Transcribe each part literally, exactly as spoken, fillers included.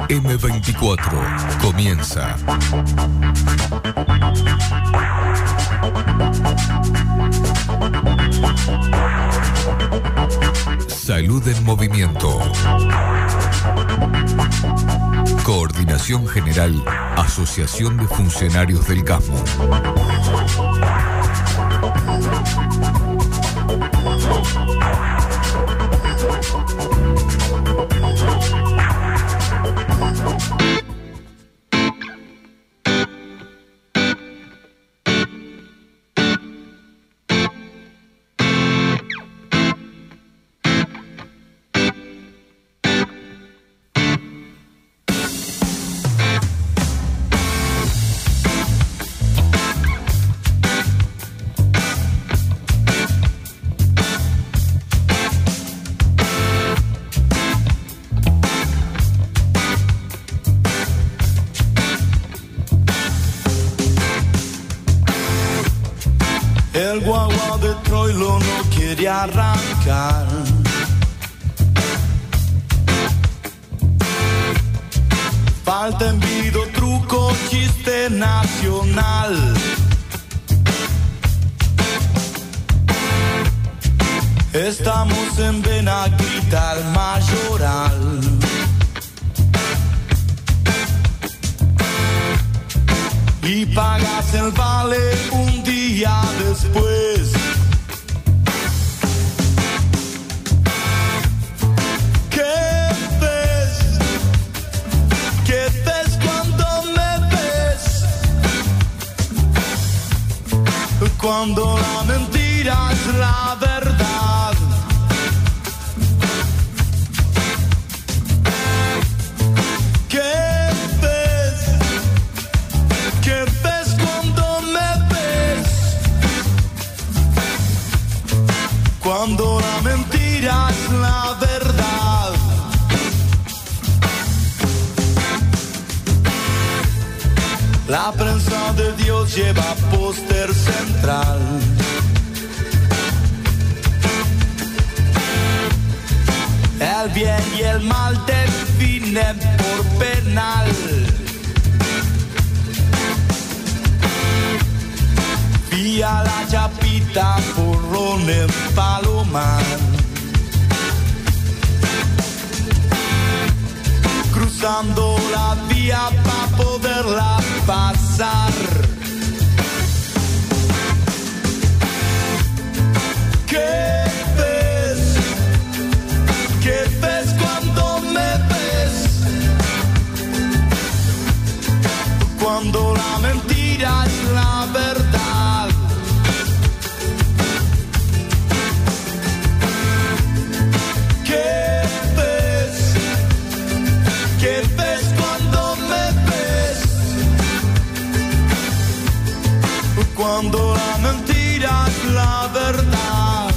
eme veinticuatro comienza. Salud en Movimiento. Coordinación General, Asociación de Funcionarios del CASMU. El guagua de Troilo no quiere arrancar. Falta envido, truco, chiste nacional. Estamos en Benaguita, el Mayoral. Y pagas el vale un día después. ¿Qué ves? ¿Qué ves cuando me ves? Cuando la mentira es la verdad. ¿Qué ¿Qué ves cuando me ves? Cuando la mentira es la verdad. La prensa de Dios lleva póster central. El bien y el mal definen por penal. Vía la Chapita, porrón en Palomar. Cruzando la vía para poderla pasar. ¿Qué ves? ¿Qué ves cuando me ves? Cuando la mentira es la verdad. ¿Qué ves? ¿Qué ves cuando me ves? Cuando la mentira es la verdad.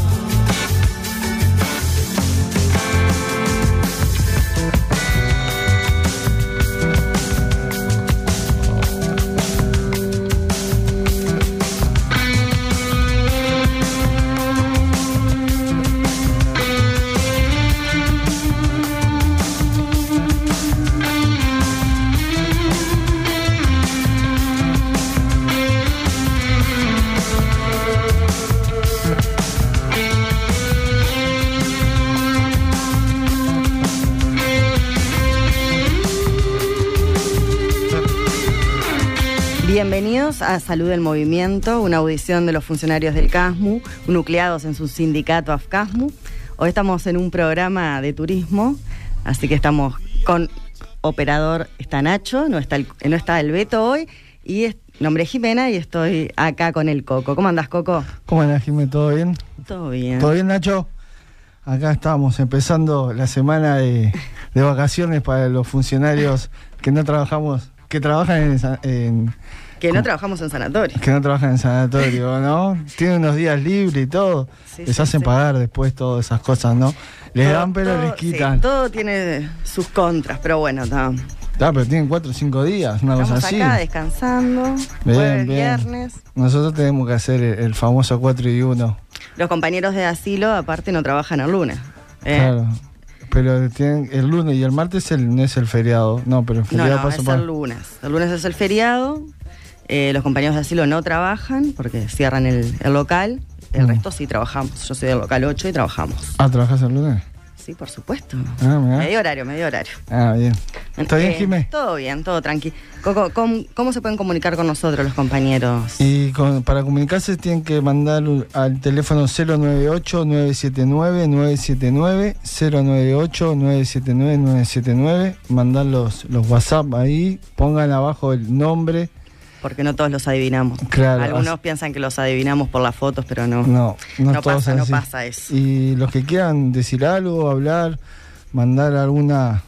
Bienvenidos a Salud en Movimiento, una audición de los funcionarios del CASMU, nucleados en su sindicato AFCASMU. Hoy estamos en un programa de turismo, así que estamos con operador, está Nacho, no está el, no está el Beto hoy, y es, nombre es Jimena y estoy acá con el Coco. ¿Cómo andás, Coco? ¿Cómo andás, Jimena? ¿Todo bien? Todo bien. ¿Todo bien, Nacho? Acá estamos empezando la semana de, de vacaciones para los funcionarios que no trabajamos, que trabajan en... en Que no trabajamos en sanatorio. Que no trabajan en sanatorio, ¿no? Tienen unos días libres y todo. Sí, les sí, hacen sí. pagar después todas esas cosas, ¿no? Les todo, dan pero todo, les quitan. Sí, todo tiene sus contras, pero bueno, está. Ah, pero tienen cuatro o cinco días, una Estamos cosa así. Estamos acá descansando, bien, jueves, bien. viernes. Nosotros tenemos que hacer el, el famoso cuatro y uno. Los compañeros de asilo, aparte, no trabajan el lunes. ¿eh? Claro. Pero tienen el lunes y el martes el, no es el feriado. No, pero el feriado no, no, pasa es para... el lunes. El lunes es el feriado. Eh, los compañeros de asilo no trabajan porque cierran el, el local. El Mm. resto sí trabajamos. Yo soy del local ocho y trabajamos. Ah, ¿trabajás el lunes? Sí, por supuesto. Ah, mirá. Medio horario, medio horario. Ah, bien. ¿Está bien, Eh, Jimé? Todo bien, todo tranqui. Coco, ¿cómo, ¿cómo se pueden comunicar con nosotros los compañeros? Y con- para comunicarse tienen que mandar un- al teléfono cero nueve ocho, nueve siete nueve, nueve siete nueve, cero nueve ocho, nueve siete nueve, nueve siete nueve, mandar los, los WhatsApp ahí, pongan abajo el nombre. Porque no todos los adivinamos. Claro, Algunos así- piensan que los adivinamos por las fotos, pero no. No, no, No todos pasa, no así. pasa eso. Y los que quieran decir algo, hablar, mandar alguna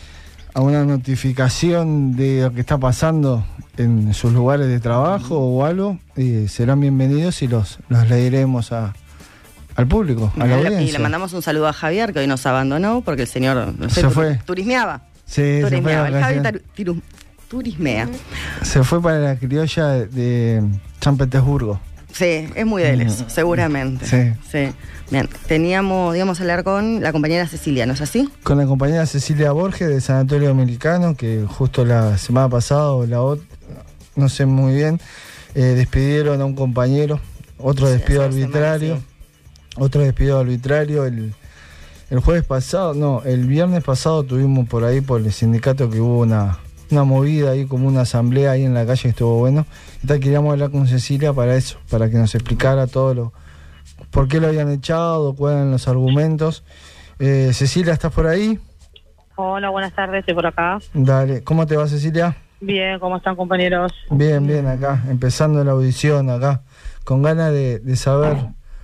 alguna notificación de lo que está pasando en sus lugares de trabajo o algo, eh, serán bienvenidos y los, los leeremos a, al público, a la Y le- audiencia. y le mandamos un saludo a Javier, que hoy nos abandonó porque el señor no sé, Se tur- fue. turismeaba. Sí, se fue, turismeaba. a El Javi vacaciones. taru- tiru- turismea. Se fue para la criolla de, de San Petersburgo. Sí, es muy de él eso, Mm. seguramente. Sí. Sí. Bien, teníamos, íbamos a hablar con la compañera Cecilia, ¿no es así? Con la compañera Cecilia Borges de Sanatorio Americano, que justo la semana pasada o la otra, no sé muy bien, eh, despidieron a un compañero, otro Sí, despido hace dos arbitrario, semanas, otro despido arbitrario. El, el jueves pasado, no, el viernes pasado tuvimos por ahí, por el sindicato, que hubo una, una movida ahí, como una asamblea ahí en la calle, que estuvo bueno. Y tal, queríamos hablar con Cecilia para eso, para que nos explicara todo lo, por qué lo habían echado, cuáles eran los argumentos. Eh, Cecilia, ¿estás por ahí? Hola, buenas tardes, estoy por acá. Dale, ¿cómo te va, Cecilia? Bien, ¿cómo están, compañeros? Bien, bien, acá, empezando la audición acá, con ganas de, de saber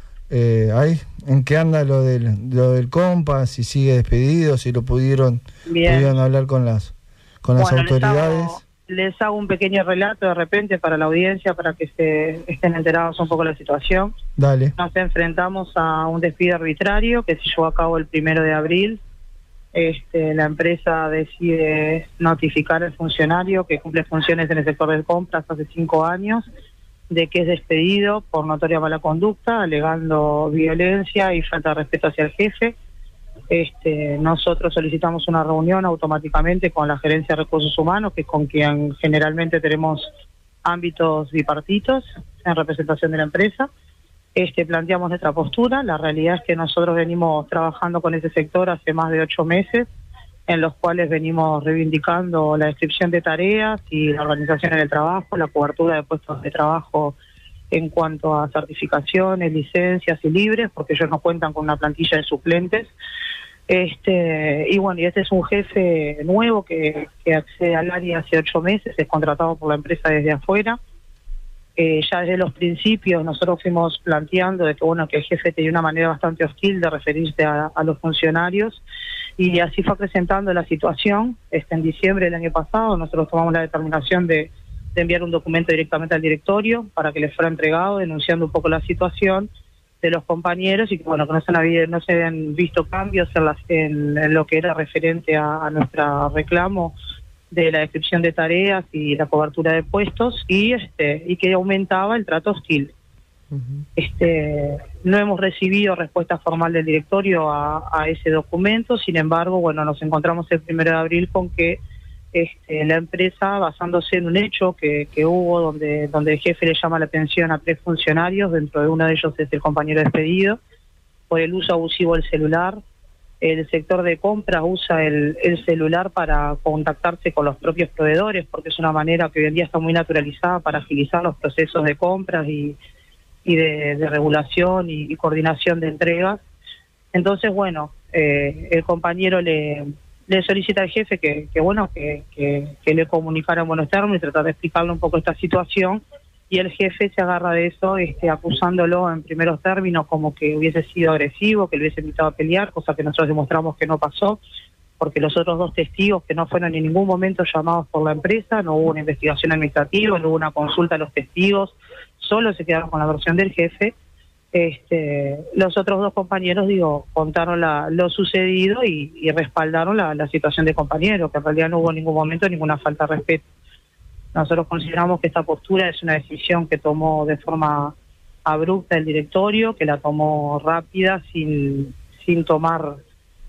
eh, ahí en qué anda lo del, lo del compa, si sigue despedido, si lo pudieron, Bien. pudieron hablar con las, con las Bueno, les autoridades. hago, les hago un pequeño relato de repente para la audiencia, para que se estén enterados un poco de la situación. Dale, Nos enfrentamos a un despido arbitrario que se llevó a cabo el primero de abril. Este, la empresa decide notificar al funcionario que cumple funciones en el sector de compras hace cinco años, de que es despedido por notoria mala conducta, alegando violencia y falta de respeto hacia el jefe. Este, nosotros solicitamos una reunión automáticamente con la Gerencia de Recursos Humanos, que es con quien generalmente tenemos ámbitos bipartitos en representación de la empresa. Este, planteamos nuestra postura. La realidad es que nosotros venimos trabajando con ese sector hace más de ocho meses, en los cuales venimos reivindicando la descripción de tareas y la organización en el trabajo, la cobertura de puestos de trabajo en cuanto a certificaciones, licencias y libres, porque ellos no cuentan con una plantilla de suplentes. Este, y bueno, y este es un jefe nuevo que, que accede al área hace ocho meses, es contratado por la empresa desde afuera. Eh, ya desde los principios nosotros fuimos planteando de que bueno que el jefe tenía una manera bastante hostil de referirse a, a los funcionarios, y así fue presentando la situación. Este, en diciembre del año pasado nosotros tomamos la determinación de, de enviar un documento directamente al directorio para que les fuera entregado, denunciando un poco la situación de los compañeros y que bueno que no se, había, no se habían visto cambios en, las, en, en lo que era referente a, a nuestro reclamo de la descripción de tareas y la cobertura de puestos, y este y que aumentaba el trato hostil. Uh-huh. Este, no hemos recibido respuesta formal del directorio a, a ese documento. Sin embargo, bueno, nos encontramos el primero de abril con que este, la empresa, basándose en un hecho que, que hubo donde, donde el jefe le llama la atención a tres funcionarios, dentro de uno de ellos es el compañero despedido, por el uso abusivo del celular. El sector de compras usa el, el celular para contactarse con los propios proveedores, porque es una manera que hoy en día está muy naturalizada para agilizar los procesos de compras y, y de, de regulación y, y coordinación de entregas. Entonces, bueno, eh, el compañero le, le solicita al jefe que, que bueno, que, que, que le comunicara en buenos términos y tratar de explicarle un poco esta situación. Y el jefe se agarra de eso, este, acusándolo en primeros términos como que hubiese sido agresivo, que le hubiese invitado a pelear, cosa que nosotros demostramos que no pasó, porque los otros dos testigos que no fueron en ningún momento llamados por la empresa, no hubo una investigación administrativa, no hubo una consulta a los testigos, solo se quedaron con la versión del jefe. Este, los otros dos compañeros, digo, contaron la, lo sucedido y, y respaldaron la, la situación de compañero, que en realidad no hubo en ningún momento ninguna falta de respeto. Nosotros consideramos que esta postura es una decisión que tomó de forma abrupta el directorio, que la tomó rápida, sin, sin tomar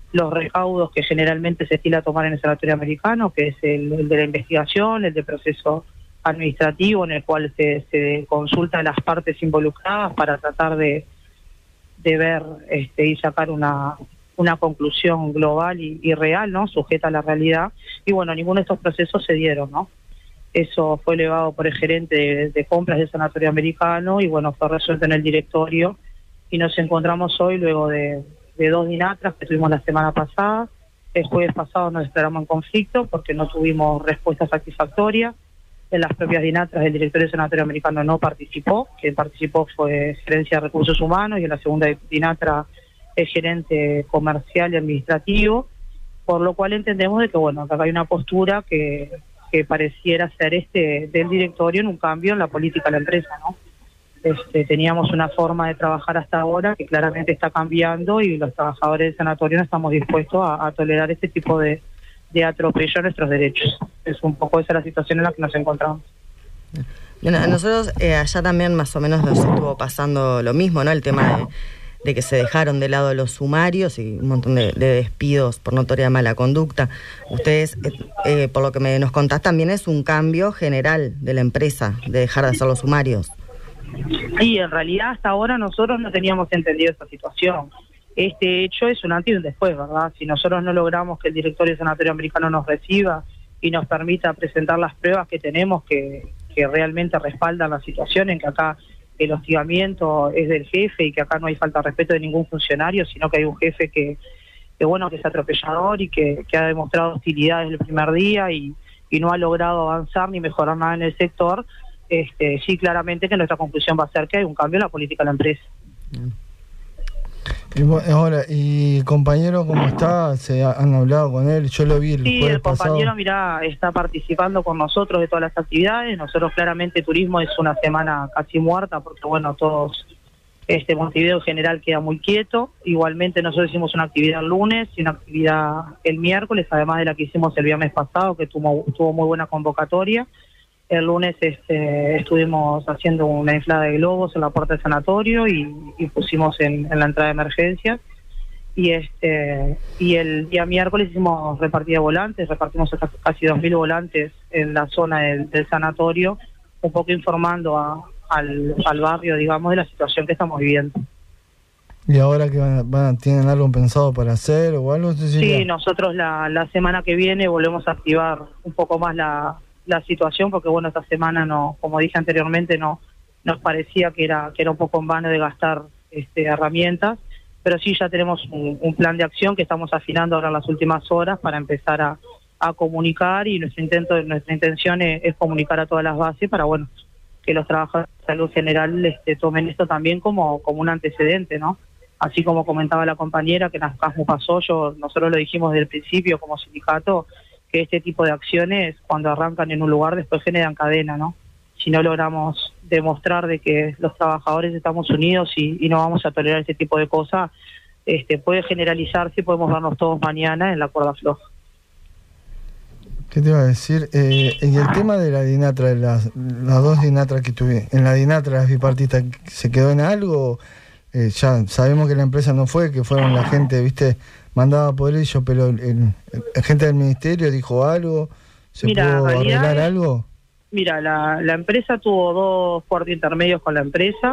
los recaudos que generalmente se estila tomar en el sanatorio americano, que es el, el de la investigación, el de proceso administrativo, en el cual se, se consulta a las partes involucradas para tratar de, de ver este, y sacar una, una conclusión global y, y real, ¿no? Sujeta a la realidad. Y bueno, ninguno de estos procesos se dieron, ¿no? Eso fue elevado por el gerente de, de compras del sanatorio americano y bueno, fue resuelto en el directorio y nos encontramos hoy luego de, de dos dinatras que tuvimos la semana pasada. El jueves pasado nos declaramos en conflicto porque no tuvimos respuesta satisfactoria. En las propias dinatras el directorio del sanatorio americano no participó, quien participó fue gerencia de recursos humanos y en la segunda dinatra el gerente comercial y administrativo, por lo cual entendemos de que bueno, acá hay una postura que que pareciera ser este del directorio en un cambio en la política de la empresa, ¿no? Este, teníamos una forma de trabajar hasta ahora que claramente está cambiando y los trabajadores del sanatorio no estamos dispuestos a, a tolerar este tipo de, de atropello a nuestros derechos. Es un poco esa la situación en la que nos encontramos. Bueno, a nosotros eh, allá también más o menos nos estuvo pasando lo mismo, ¿no? El tema de, de que se dejaron de lado los sumarios y un montón de, de despidos por notoria mala conducta. Ustedes, eh, eh, por lo que me, nos contás, también es un cambio general de la empresa, de dejar de hacer los sumarios. Sí, en realidad hasta ahora nosotros no teníamos entendido esta situación. Este hecho es un antes y un después, ¿verdad? Si nosotros no logramos que el directorio del sanatorio americano nos reciba y nos permita presentar las pruebas que tenemos que, que realmente respaldan la situación en que acá el hostigamiento es del jefe y que acá no hay falta de respeto de ningún funcionario, sino que hay un jefe que, que bueno, que es atropellador y que, que ha demostrado hostilidad desde el primer día y, y no ha logrado avanzar ni mejorar nada en el sector. Este, sí, claramente que nuestra conclusión va a ser que hay un cambio en la política de la empresa. Y bueno, ahora, ¿y compañero cómo está? ¿Se ha, han hablado con él? Yo lo vi el sí, jueves el compañero, pasado. mirá, está participando con nosotros de todas las actividades. Nosotros claramente turismo es una semana casi muerta porque, bueno, todos, este Montevideo en general queda muy quieto. Igualmente nosotros hicimos una actividad el lunes y una actividad el miércoles, además de la que hicimos el viernes pasado, que tuvo, tuvo muy buena convocatoria. El lunes este, estuvimos haciendo una inflada de globos en la puerta del sanatorio y, y pusimos en, en la entrada de emergencia. Y este y el día miércoles hicimos repartida de volantes, repartimos hasta casi dos mil volantes en la zona del, del sanatorio, un poco informando a, al, al barrio, digamos, de la situación que estamos viviendo. ¿Y ahora que van, van, tienen algo pensado para hacer o algo? Cecilia? Sí, nosotros la, la semana que viene volvemos a activar un poco más la... la situación, porque bueno, esta semana no, como dije anteriormente, no nos parecía que era que era un poco en vano de gastar este, herramientas, pero sí ya tenemos un, un plan de acción que estamos afinando ahora en las últimas horas para empezar a, a comunicar y nuestro intento, nuestra intención es, es comunicar a todas las bases para bueno que los trabajadores de salud general este, tomen esto también como, como un antecedente, ¿no? Así como comentaba la compañera que en AFCASMU pasó, yo nosotros lo dijimos desde el principio como sindicato, que este tipo de acciones cuando arrancan en un lugar después generan cadena, ¿no? Si no logramos demostrar de que los trabajadores estamos unidos y, y no vamos a tolerar este tipo de cosas, este, puede generalizarse y podemos vernos todos mañana en la cuerda floja. ¿Qué te iba a decir? Eh, y el tema de la dinatra, las, las dos dinatras que tuve, en la dinatra las bipartistas, ¿se quedó en algo? Eh, ya sabemos que la empresa no fue, que fueron la gente, viste, mandaba por ellos, pero el, el, el gente del ministerio dijo algo, ¿se Mira, pudo realidad, arreglar algo? Mira, la, la empresa tuvo dos cuartos intermedios con la empresa.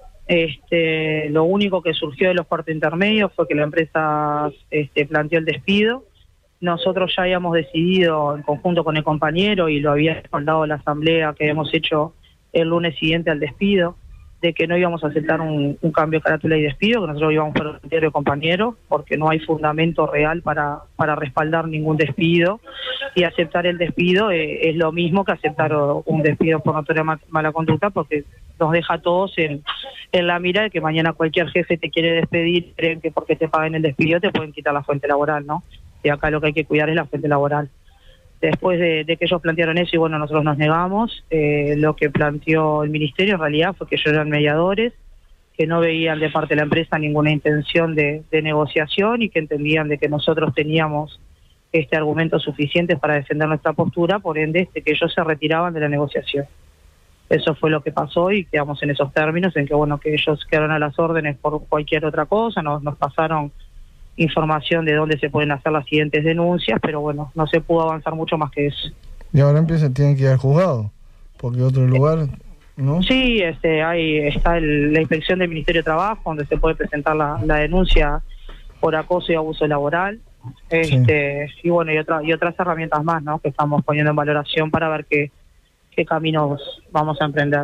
Este, lo único que surgió de los cuartos intermedios fue que la empresa este, planteó el despido. Nosotros ya habíamos decidido en conjunto con el compañero y lo había respaldado la asamblea que hemos hecho el lunes siguiente al despido, de que no íbamos a aceptar un, un cambio de carátula y despido, que nosotros íbamos por el criterio de compañero, porque no hay fundamento real para, para respaldar ningún despido, y aceptar el despido eh, es lo mismo que aceptar un despido por notoria mala conducta, porque nos deja a todos en, en la mira de que mañana cualquier jefe te quiere despedir, creen que porque te paguen el despido te pueden quitar la fuente laboral, ¿no? Y acá lo que hay que cuidar es la fuente laboral. Después de, de que ellos plantearon eso y bueno, nosotros nos negamos, eh, lo que planteó el ministerio en realidad fue que ellos eran mediadores, que no veían de parte de la empresa ninguna intención de, de negociación y que entendían de que nosotros teníamos este argumentos suficientes para defender nuestra postura, por ende este, que ellos se retiraban de la negociación. Eso fue lo que pasó y quedamos en esos términos, en que bueno, que ellos quedaron a las órdenes por cualquier otra cosa, nos, nos pasaron información de dónde se pueden hacer las siguientes denuncias, pero bueno, no se pudo avanzar mucho más que eso. Y ahora empieza, tienen que ir al juzgado, porque otro lugar, ¿no? Sí, este, hay, está el, la inspección del Ministerio de Trabajo, donde se puede presentar la, la denuncia por acoso y abuso laboral, este, sí. y bueno, y, otra, y otras herramientas más, ¿no?, que estamos poniendo en valoración para ver qué, qué caminos vamos a emprender.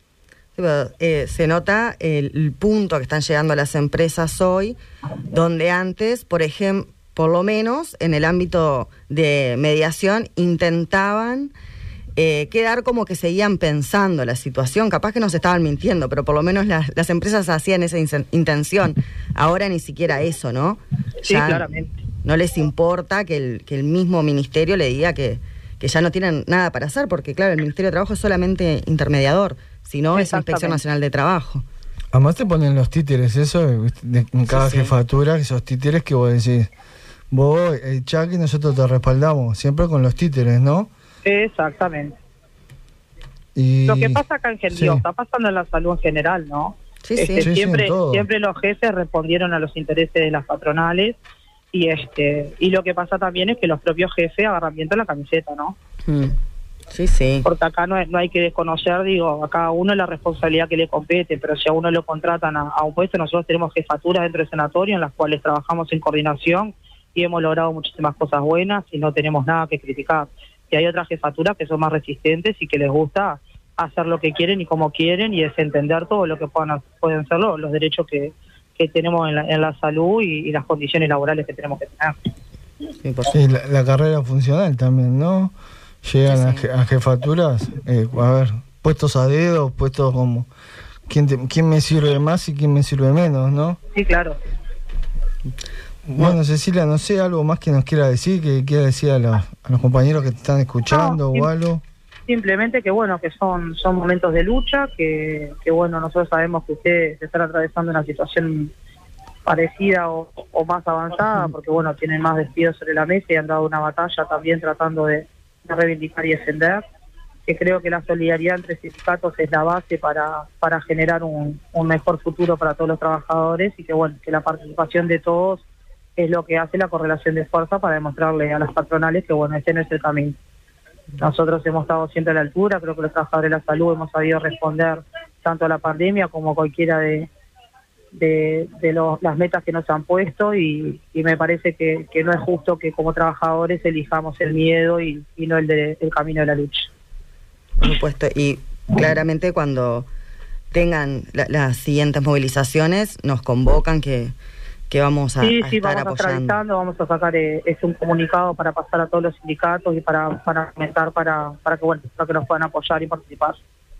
Eh, se nota el, el punto que están llegando las empresas hoy, donde antes, por ejemplo, por lo menos en el ámbito de mediación, intentaban eh, quedar como que seguían pensando la situación, capaz que nos estaban mintiendo, pero por lo menos las, las empresas hacían esa in- intención. Ahora ni siquiera eso, ¿no? Sí, ya claramente. No les importa que el, que el mismo ministerio le diga que, que ya no tienen nada para hacer, porque claro, el Ministerio de Trabajo es solamente intermediador, si no es Inspección Nacional de Trabajo. Además te ponen los títeres, eso, de, en cada sí, jefatura, sí. Esos títeres que vos decís, vos, el Chucky, nosotros te respaldamos, siempre con los títeres, ¿no? Exactamente. Y... Lo que pasa acá en general, sí. está pasando en la salud en general, ¿no? Sí, este, sí. Siempre, sí, sí, siempre los jefes respondieron a los intereses de las patronales y este y lo que pasa también es que los propios jefes agarran viento la camiseta, ¿no? Mm. Sí, sí. Porque acá no, es, no hay que desconocer, digo, a cada uno la responsabilidad que le compete, pero si a uno lo contratan a, a un puesto, nosotros tenemos jefaturas dentro del sanatorio en las cuales trabajamos en coordinación y hemos logrado muchísimas cosas buenas y no tenemos nada que criticar. Y hay otras jefaturas que son más resistentes y que les gusta hacer lo que quieren y como quieren y desentender todo lo que puedan pueden ser los, los derechos que, que tenemos en la, en la salud y, y las condiciones laborales que tenemos que tener. Sí, por sí, la, la carrera funcional también, ¿no? Llegan sí, sí. A, a jefaturas, eh, a ver, puestos a dedo, puestos como quién, te, quién me sirve más y quién me sirve menos, ¿no? Sí, claro. Bueno, Cecilia, no sé, algo más que nos quiera decir, que quiera decir a los, a los compañeros que te están escuchando no, o algo. Simplemente que bueno, que son son momentos de lucha, que, que bueno, nosotros sabemos que ustedes están atravesando una situación parecida o, o más avanzada, porque bueno, tienen más despidos sobre la mesa y han dado una batalla también tratando de, de reivindicar y defender, que creo que la solidaridad entre sindicatos es la base para, para generar un, un mejor futuro para todos los trabajadores y que bueno, que la participación de todos es lo que hace la correlación de fuerza para demostrarle a las patronales que bueno, ese no es el camino. Nosotros hemos estado siempre a la altura, creo que los trabajadores de la salud hemos sabido responder tanto a la pandemia como a cualquiera de, de, de los, las metas que nos han puesto y, y me parece que, que no es justo que como trabajadores elijamos el miedo y, y no el, de, el camino de la lucha. Por supuesto, y claramente cuando tengan la, las siguientes movilizaciones nos convocan que... que vamos a, sí, a sí, estar vamos a apoyando. estar vamos a sacar eh, es un comunicado para pasar a todos los sindicatos y para para comentar para para que bueno para que nos puedan apoyar y participar.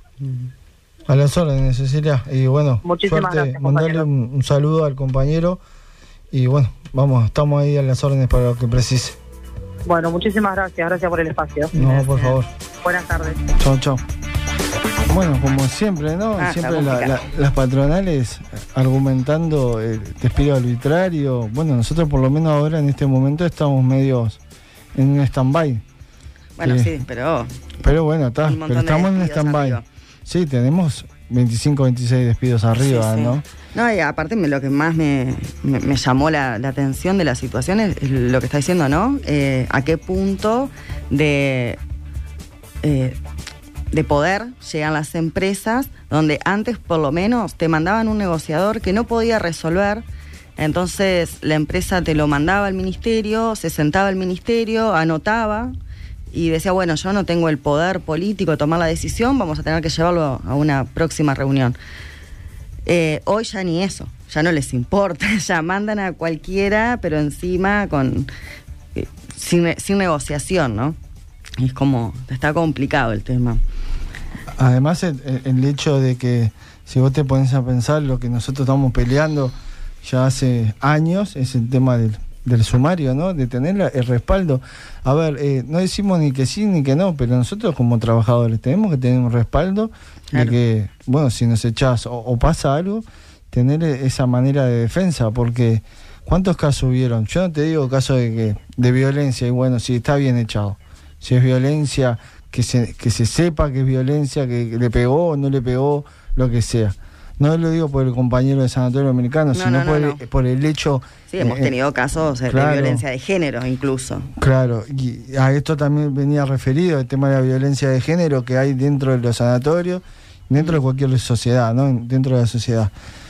A las órdenes, Cecilia, y bueno, muchísimas suerte, gracias, mandarle un, un saludo al compañero y bueno, vamos, estamos ahí a las órdenes para lo que precise. Bueno, muchísimas gracias, gracias por el espacio. No, gracias. por favor. Buenas tardes. Chao, chao. Bueno, como siempre, ¿no? Ah, siempre la, la, las patronales argumentando el despido arbitrario. Bueno, nosotros por lo menos ahora en este momento estamos medios en un stand-by. Bueno, eh, sí, pero... Pero bueno, está, pero estamos en un stand-by. Sí, tenemos veinticinco, veintiséis despidos arriba, sí, sí. ¿no? No, y aparte me, lo que más me, me, me llamó la, la atención de la situación es lo que está diciendo, ¿no? Eh, a qué punto de... Eh, de poder llegan las empresas donde antes por lo menos te mandaban un negociador que no podía resolver, entonces la empresa te lo mandaba al ministerio, se sentaba el ministerio, anotaba y decía, bueno, yo no tengo el poder político de tomar la decisión, vamos a tener que llevarlo a una próxima reunión. Eh, hoy ya ni eso, ya no les importa, ya mandan a cualquiera, pero encima con eh, sin, sin negociación, ¿no? Es como, está complicado el tema. Además, el, el hecho de que si vos te pones a pensar lo que nosotros estamos peleando ya hace años, es el tema del, del sumario, ¿no? De tener la, el respaldo. A ver, eh, no decimos ni que sí ni que no, pero nosotros como trabajadores tenemos que tener un respaldo claro. de que, bueno, si nos echás o, o pasa algo, tener esa manera de defensa, porque ¿cuántos casos hubieron? Yo no te digo casos de, que, de violencia, y bueno, si está bien echado. Si es violencia, que se, que se sepa que es violencia, que le pegó o no le pegó, lo que sea. No lo digo por el compañero de Sanatorio Americano, No, sino no, no, por, no. El, por el hecho... Sí, hemos eh, tenido casos eh, claro. de violencia de género incluso. Claro, y a esto también venía referido el tema de la violencia de género que hay dentro de los sanatorios, dentro de cualquier sociedad, ¿no? Dentro de la sociedad.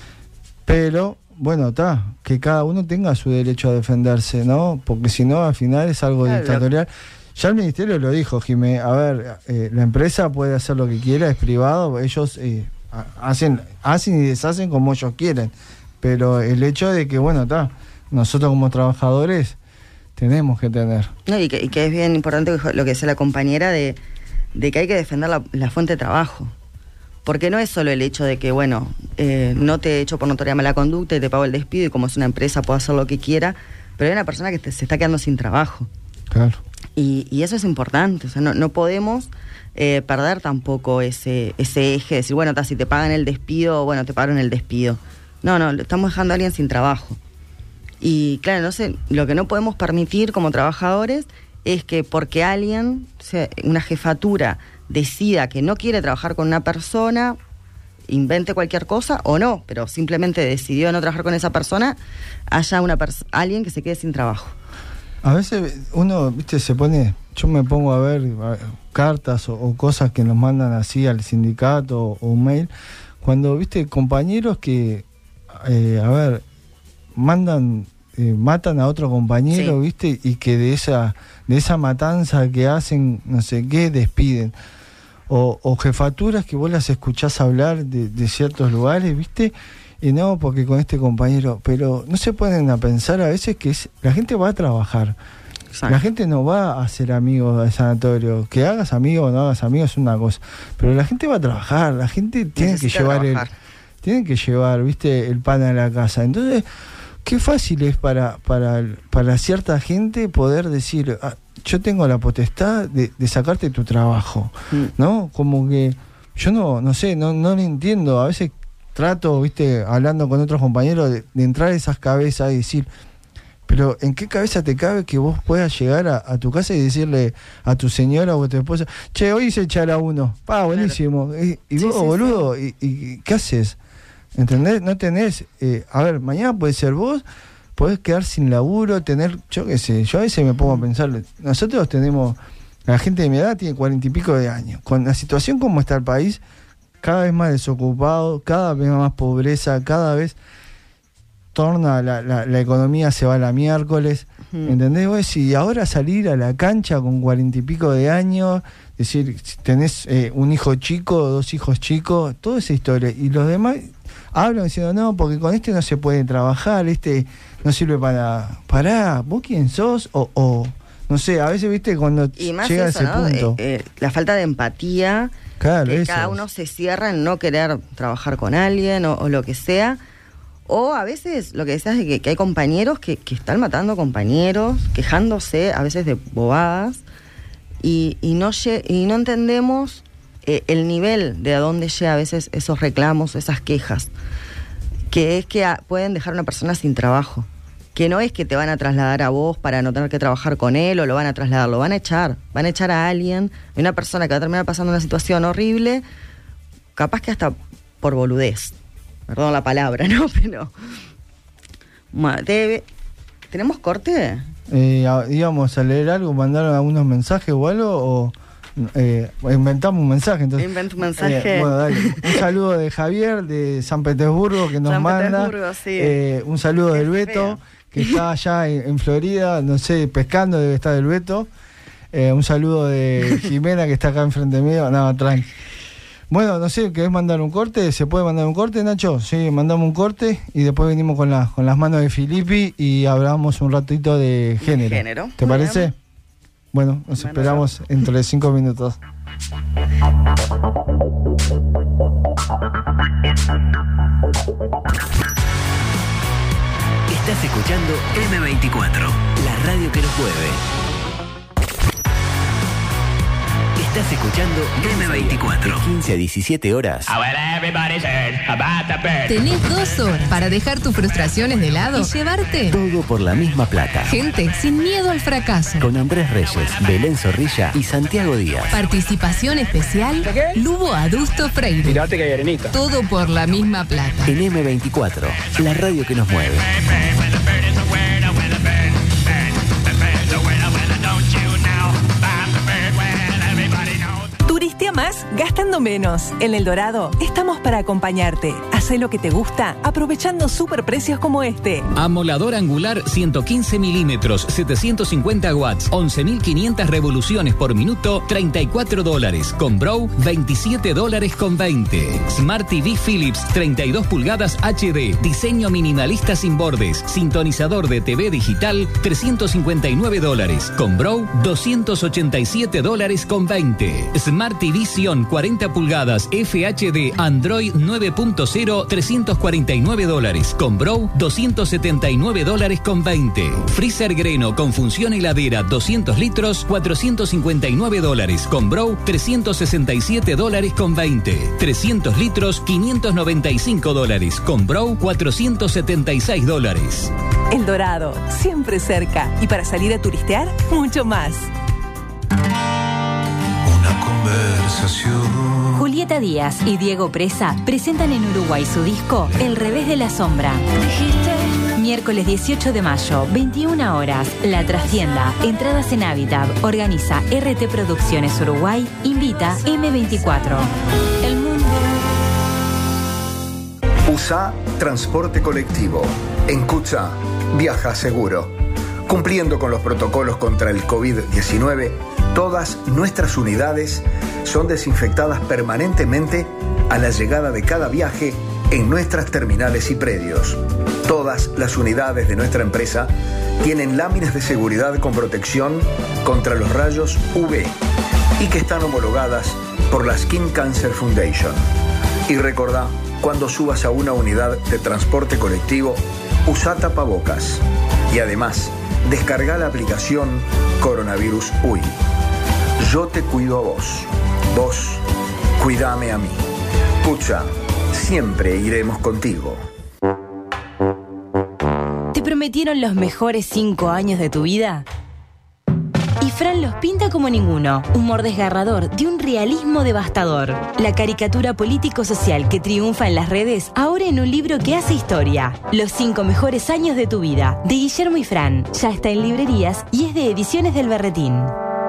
Pero, bueno, está, que cada uno tenga su derecho a defenderse, ¿no? Porque si no, al final es algo Claro. dictatorial. Ya el ministerio lo dijo, Jimé, a ver, eh, la empresa puede hacer lo que quiera, es privado, ellos eh, hacen, hacen y deshacen como ellos quieren. Pero el hecho de que, bueno, está, nosotros como trabajadores tenemos que tener. No, y, que, y que es bien importante lo que decía la compañera de, de que hay que defender la, la fuente de trabajo. Porque no es solo el hecho de que, bueno, eh, no te echo por notoria mala conducta y te pago el despido y como es una empresa puedo hacer lo que quiera, pero hay una persona que te, se está quedando sin trabajo. Claro. Y, y eso es importante, o sea, no, no podemos eh, perder tampoco ese, ese eje de decir, bueno, ta, si te pagan el despido, bueno, te pagaron el despido. No, no, estamos dejando a alguien sin trabajo. Y claro, no sé, lo que no podemos permitir como trabajadores es que porque alguien, o sea, una jefatura, decida que no quiere trabajar con una persona, invente cualquier cosa o no, pero simplemente decidió no trabajar con esa persona, haya una pers- alguien que se quede sin trabajo. A veces uno, viste, se pone, yo me pongo a ver, a ver cartas o, o cosas que nos mandan así al sindicato o, o un mail, cuando, viste, compañeros que, eh, a ver, mandan, eh, matan a otro compañero, Sí. viste, y que de esa, de esa matanza que hacen, no sé qué, despiden. O, o jefaturas que vos las escuchás hablar de, de ciertos lugares, viste, y no, porque con este compañero, pero no se ponen a pensar a veces que es, la gente va a trabajar. Exacto. La gente no va a ser amigos del sanatorio. Que hagas amigos o no hagas amigos es una cosa. Pero la gente va a trabajar, la gente tiene Necesita que llevar el, trabajar. tienen que llevar, viste, el pan a la casa. Entonces, qué fácil es para, para, para cierta gente poder decir, ah, yo tengo la potestad de, de sacarte tu trabajo, Mm. ¿no? Como que yo no, no sé, no, no lo entiendo. A veces trato, viste, hablando con otros compañeros, de, de entrar en esas cabezas y decir, pero ¿en qué cabeza te cabe que vos puedas llegar a, a tu casa y decirle a tu señora o a tu esposa, che, hoy hice echar a uno, pa, buenísimo, y, y Sí, vos, sí, boludo, y, y ¿qué haces? ¿Entendés? No tenés, eh, a ver, mañana puede ser vos, podés quedar sin laburo, tener, yo qué sé, yo a veces me pongo a pensar, nosotros tenemos, la gente de mi edad tiene cuarenta y pico de años, con la situación como está el país, cada vez más desocupado, cada vez más pobreza, cada vez torna, la, la, la economía se va a la miércoles, Ujú. ¿entendés? Vos decís, y ahora salir a la cancha con cuarenta y pico de años, decir, si tenés eh, un hijo chico, dos hijos chicos, toda esa historia, y los demás hablan diciendo, no, porque con este no se puede trabajar, este no sirve para, pará, ¿vos quién sos? O, o no sé, a veces, viste, cuando Y más llega eso, a ese ¿no? punto, Eh, eh, la falta de empatía, claro, que eso cada es. uno se cierra en no querer trabajar con alguien o, o lo que sea. O a veces, lo que decías de que, que hay compañeros que, que están matando compañeros, quejándose a veces de bobadas, y, y, no, lle- y no entendemos eh, el nivel de a dónde llega a veces esos reclamos, esas quejas, que es que a- pueden dejar a una persona sin trabajo, que no es que te van a trasladar a vos para no tener que trabajar con él o lo van a trasladar, lo van a echar, van a echar a alguien, hay una persona que va a terminar pasando una situación horrible, capaz que hasta por boludez. Perdón la palabra, ¿no? Pero ma, debe... ¿Tenemos corte? Eh, a- íbamos a leer algo, mandaron algunos mensajes o algo, o eh, inventamos un mensaje. Entonces, Invento un mensaje. Eh, bueno, dale. Un saludo de Javier de San Petersburgo que nos San manda. Petersburgo, sí. Eh, un saludo Qué del Beto, feo. que está allá en, en Florida, no sé, pescando, debe estar el Beto. Eh, un saludo de Jimena que está acá enfrente mío. No, tranqui. Bueno, no sé, ¿querés mandar un corte? ¿Se puede mandar un corte, Nacho? Sí, mandamos un corte y después venimos con, la, con las manos de Filippi y hablamos un ratito de género. género. ¿Te Muy parece? bien. Bueno, nos Bueno, esperamos dentro de cinco minutos. Estás escuchando eme veinticuatro, la radio que nos mueve. Estás Estás escuchando eme veinticuatro. De quince a diecisiete horas. Tenés dos horas para dejar tus frustraciones de lado y llevarte todo por la misma plata. Gente sin miedo al fracaso. Con Andrés Reyes, Belén Zorrilla y Santiago Díaz. Participación especial, Lugo Adusto Freire. Mirate que hay arenita. Todo por la misma plata. En eme veinticuatro, la radio que nos mueve. Turistea más gastando menos. En El Dorado estamos para acompañarte. Hacé lo que te gusta aprovechando superprecios como este. Amolador angular ciento quince milímetros, setecientos cincuenta watts, once mil quinientas revoluciones por minuto, treinta y cuatro dólares. Con Brow, veintisiete dólares con veinte. Smart T V Philips, treinta y dos pulgadas H D, diseño minimalista sin bordes, sintonizador de T V digital, trescientos cincuenta y nueve dólares. Con Brow, doscientos ochenta y siete dólares con veinte. Smart T V Sion cuarenta pulgadas F H D Android nueve punto cero, trescientos cuarenta y nueve dólares. Con Brow, doscientos setenta y nueve dólares con veinte. Freezer Greno con función heladera doscientos litros, cuatrocientos cincuenta y nueve dólares. Con Brow, trescientos sesenta y siete dólares con veinte. trescientos litros, quinientos noventa y cinco dólares. Con Brow, cuatrocientos setenta y seis dólares. El Dorado, siempre cerca. Y para salir a turistear, mucho más. Julieta Díaz y Diego Presa presentan en Uruguay su disco El Revés de la Sombra. Miércoles dieciocho de mayo, veintiuna horas, La Trastienda. Entradas en Habitat. Organiza R T Producciones Uruguay. Invita eme veinticuatro. El mundo. Usa transporte colectivo. En Cucha, viaja seguro. Cumpliendo con los protocolos contra el COVID diecinueve, todas nuestras unidades son desinfectadas permanentemente a la llegada de cada viaje en nuestras terminales y predios. Todas las unidades de nuestra empresa tienen láminas de seguridad con protección contra los rayos U V y que están homologadas por la Skin Cancer Foundation. Y recordá, cuando subas a una unidad de transporte colectivo, usa tapabocas. Y además, descarga la aplicación Coronavirus U I. Yo te cuido a vos. Vos, cuídame a mí. Pucha, siempre iremos contigo. ¿Te prometieron los mejores cinco años de tu vida? Y Fran los pinta como ninguno. Humor desgarrador de un realismo devastador. La caricatura político-social que triunfa en las redes, ahora en un libro que hace historia. Los cinco mejores años de tu vida, de Guillermo y Fran. Ya está en librerías y es de Ediciones del Berretín.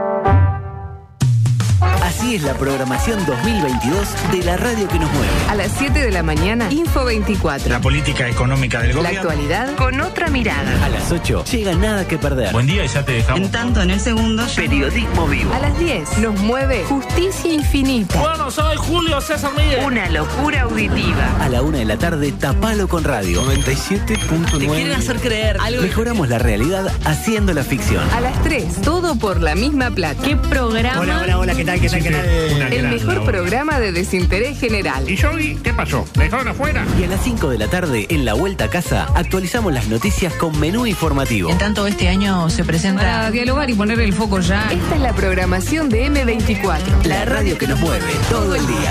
Así es la programación dos mil veintidós de la radio que nos mueve. A las siete de la mañana, Info veinticuatro. La política económica del gobierno. La actualidad con otra mirada. A las ocho, llega Nada que Perder. Buen día y ya te dejamos. En tanto, en el segundo, Periodismo vivo. A las diez, nos mueve Justicia Infinita. Bueno, soy Julio César Miguel. Una locura auditiva. A la una de la tarde, Tapalo con Radio. noventa y siete punto nueve. Te quieren hacer creer algo. Mejoramos la realidad haciendo la ficción. A las tres, todo por la misma plata. ¿Qué programa? Hola, hola, hola, ¿qué tal? ¿Qué tal? ¿Qué tal? El mejor programa de desinterés general. ¿Y Yogi? ¿Qué pasó? ¿Me dejaron afuera? Y a las cinco de la tarde, en la Vuelta a Casa, actualizamos las noticias con menú informativo. En tanto, este año se presenta... Para dialogar y poner el foco ya. Esta es la programación de eme veinticuatro. La radio que nos mueve todo el día.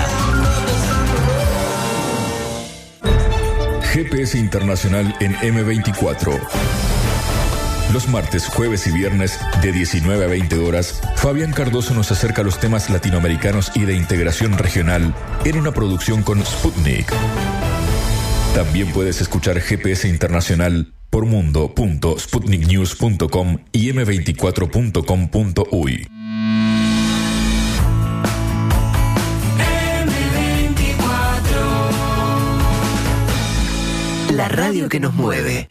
G P S Internacional en eme veinticuatro. Los martes, jueves y viernes, de diecinueve a veinte horas, Fabián Cardoso nos acerca a los temas latinoamericanos y de integración regional en una producción con Sputnik. También puedes escuchar G P S Internacional por mundo punto sputnik news punto com y eme veinticuatro punto com punto uy. La radio que nos mueve.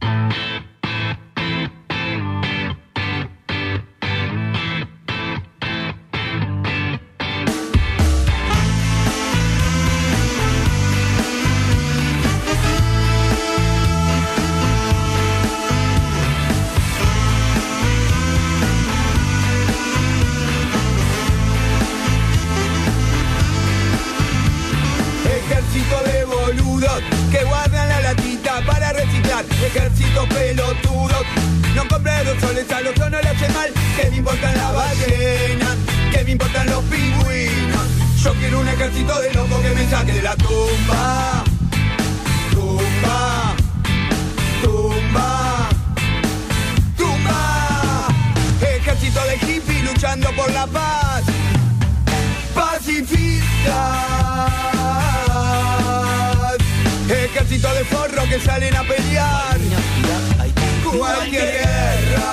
Que guardan la latita para reciclar. Ejércitos pelotudos No compré dos soles, a los dos no le hace mal. ¿Qué me importan las ballenas? ¿Qué me importan los pingüinos? Yo quiero un ejército de locos que me saque de la tumba. Tumba, tumba, tumba. Ejército de hippies luchando por la paz. Pacifistas. Ejército de forro que salen a pelear cualquier guerra.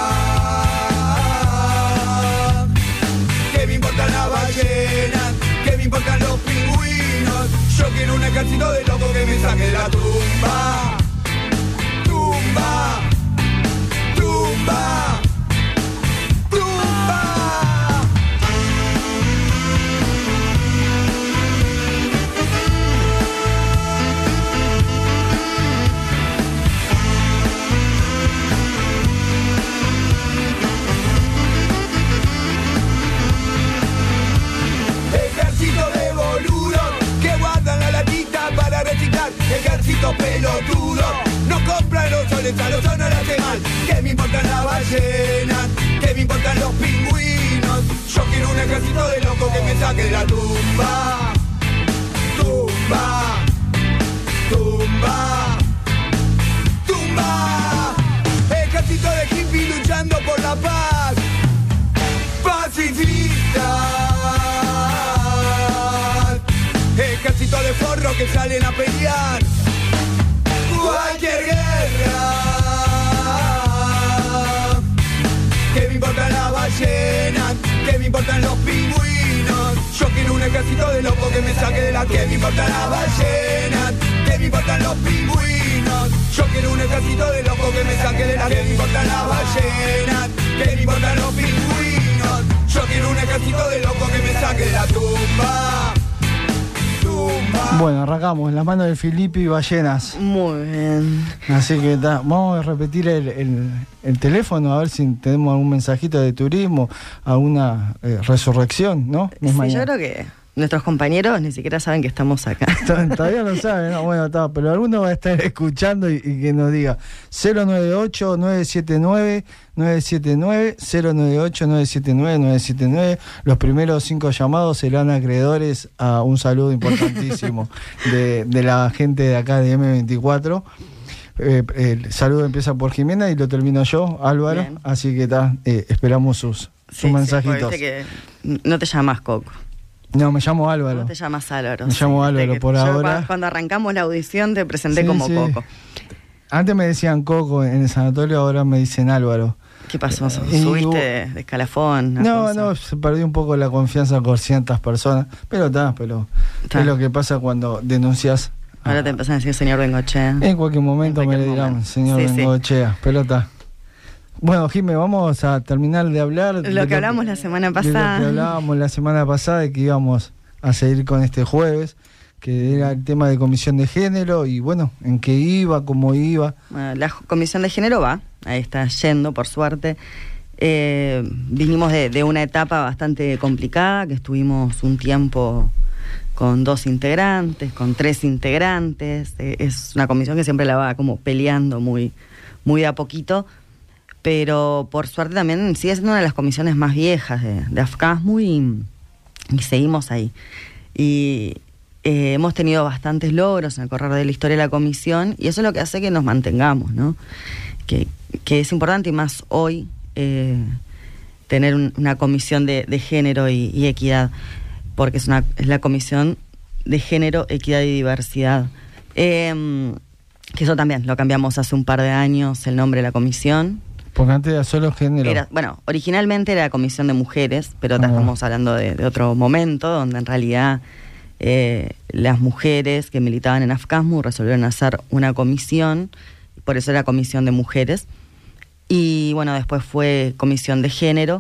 ¿Qué me importan las ballenas? ¿Qué me importan los pingüinos? Yo quiero un ejército de locos que me saque de la tumba. Tumba, tumba, tumba. Ejército de boludos que guardan la latita para reciclar. Ejército pelotudo, no compran los soles, a los dos no le hace mal. ¿Qué me importan las ballenas? ¿Qué me importan los pingüinos? Yo quiero un ejército de locos que me saque de la tumba. Tumba, tumba, tumba. Ejército de hippies luchando por la paz. Pacifistas. Ejército de forro que salen a pelear cualquier guerra. ¿Qué me importan las ballenas? ¿Qué me importan los pingüinos? Yo quiero un ejército de locos que me saque de la... ¿Qué me importan las ballenas? ¿Qué me importan los pingüinos? Yo quiero un ejército de locos que me saque de la... ¿Qué me importan las ballenas? ¿Qué me importan los pingüinos? Yo quiero un ejército de locos que me saque de la tumba. Bueno, arrancamos en las manos de Filippi Ballenas. Muy bien. Así que ta, vamos a repetir el, el, el teléfono, a ver si tenemos algún mensajito de turismo, alguna eh, resurrección, ¿no? No es Sí, mañana. yo creo que nuestros compañeros ni siquiera saben que estamos acá. Todavía no saben, ¿no? Bueno, está, pero alguno va a estar escuchando y, y que nos diga cero nueve ocho, nueve siete nueve, nueve siete nueve, cero nueve ocho, nueve siete nueve, nueve siete nueve. Los primeros cinco llamados serán acreedores a un saludo importantísimo de, de la gente de acá de eme veinticuatro. Eh, el saludo empieza por Jimena y lo termino yo, Álvaro. Bien. Así que está, eh, esperamos sus, sus sí, mensajitos. Sí, que no te llamas Coco. No, me llamo Álvaro. No te llamas Álvaro. Me sí, llamo Álvaro por yo ahora. Cuando arrancamos la audición te presenté sí, como sí. Coco. Antes me decían Coco en el sanatorio, ahora me dicen Álvaro. ¿Qué pasó? ¿Subiste y, de, de escalafón? No, cosa? no, se perdió un poco la confianza con ciertas personas. Pero está, pero ta. Es lo que pasa cuando denuncias. Ahora a... te empiezan a decir señor Bengochea. En cualquier momento en cualquier me le dirán momento. señor sí, Bengochea. Sí. Pero está. Bueno, Jimé, vamos a terminar de hablar. Lo de que lo hablamos que, la semana pasada. De lo que hablábamos la semana pasada, de que íbamos a seguir con este jueves, que era el tema de comisión de género, y bueno, en qué iba, cómo iba. Bueno, la comisión de género va, ahí está yendo, por suerte. Eh, vinimos de, de una etapa bastante complicada, que estuvimos un tiempo con dos integrantes, con tres integrantes. Eh, es una comisión que siempre la va como peleando muy, muy de a poquito, pero por suerte también sigue siendo una de las comisiones más viejas de, de AFCASMU y... y seguimos ahí. Y eh, hemos tenido bastantes logros en el correr de la historia de la comisión, y eso es lo que hace que nos mantengamos, ¿no? Que, que es importante, y más hoy, eh, tener un, una comisión de, de género y, y equidad, porque es, una, es la comisión de género, equidad y diversidad. Eh, que eso también lo cambiamos hace un par de años, el nombre de la comisión. Porque antes era solo género. Era, bueno, originalmente era Comisión de Mujeres, pero ah. estamos hablando de, de otro momento, donde en realidad eh, las mujeres que militaban en AFCASMU resolvieron hacer una comisión, por eso era Comisión de Mujeres. Y bueno, después fue Comisión de Género,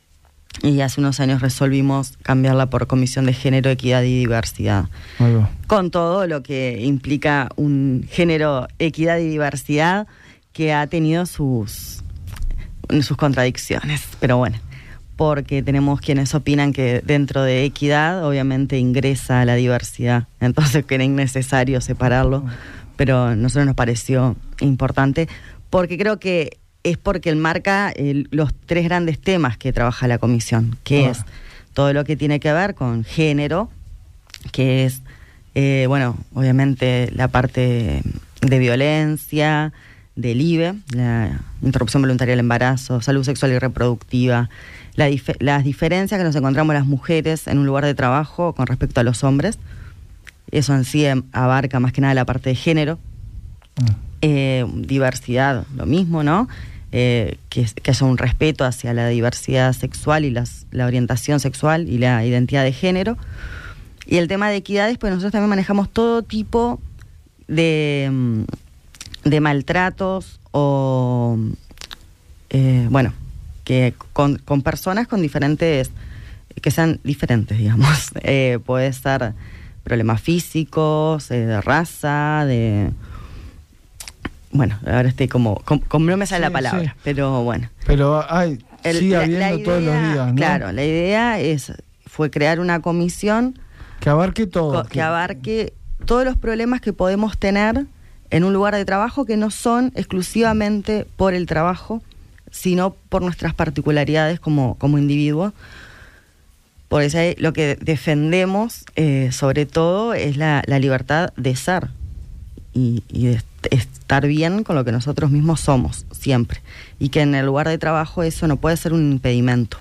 y hace unos años resolvimos cambiarla por Comisión de Género, Equidad y Diversidad. Bueno. Con todo lo que implica un género, equidad y diversidad que ha tenido sus... sus contradicciones, pero bueno, porque tenemos quienes opinan que dentro de equidad obviamente ingresa la diversidad, entonces que era innecesario separarlo, pero a nosotros nos pareció importante, porque creo que es porque enmarca eh, los tres grandes temas que trabaja la comisión, que Ah. es todo lo que tiene que ver con género, que es, eh, bueno, obviamente la parte de violencia, del I V E, la interrupción voluntaria del embarazo, salud sexual y reproductiva, la dif- las diferencias que nos encontramos las mujeres en un lugar de trabajo con respecto a los hombres. Eso en sí em, abarca más que nada la parte de género. Mm. Eh, diversidad, lo mismo, ¿no? Eh, que, que haya un respeto hacia la diversidad sexual y las, la orientación sexual y la identidad de género. Y el tema de equidades, pues nosotros también manejamos todo tipo de, de maltratos o, eh, bueno, que con, con personas con diferentes, que sean diferentes, digamos. Eh, puede ser problemas físicos, eh, de raza, de... Bueno, ahora estoy como, como, como no me sale Sí, la palabra, sí. pero bueno. Pero hay, El- sigue la- habiendo la idea- todos los días, ¿no? Claro, la idea es fue crear una comisión Que abarque todo. co- que abarque todos los problemas que podemos tener en un lugar de trabajo que no son exclusivamente por el trabajo, sino por nuestras particularidades como, como individuos. Por eso ahí lo que defendemos, eh, sobre todo, es la, la libertad de ser y, y de est- estar bien con lo que nosotros mismos somos, siempre. Y que en el lugar de trabajo eso no puede ser un impedimento.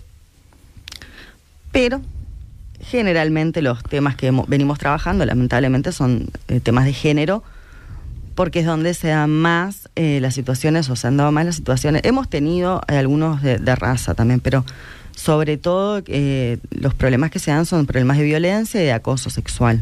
Pero generalmente los temas que hemos- venimos trabajando, lamentablemente, son eh, temas de género, porque es donde se dan más eh, las situaciones, o se han dado más las situaciones. Hemos tenido eh, algunos de, de raza también, pero sobre todo eh, los problemas que se dan son problemas de violencia y de acoso sexual,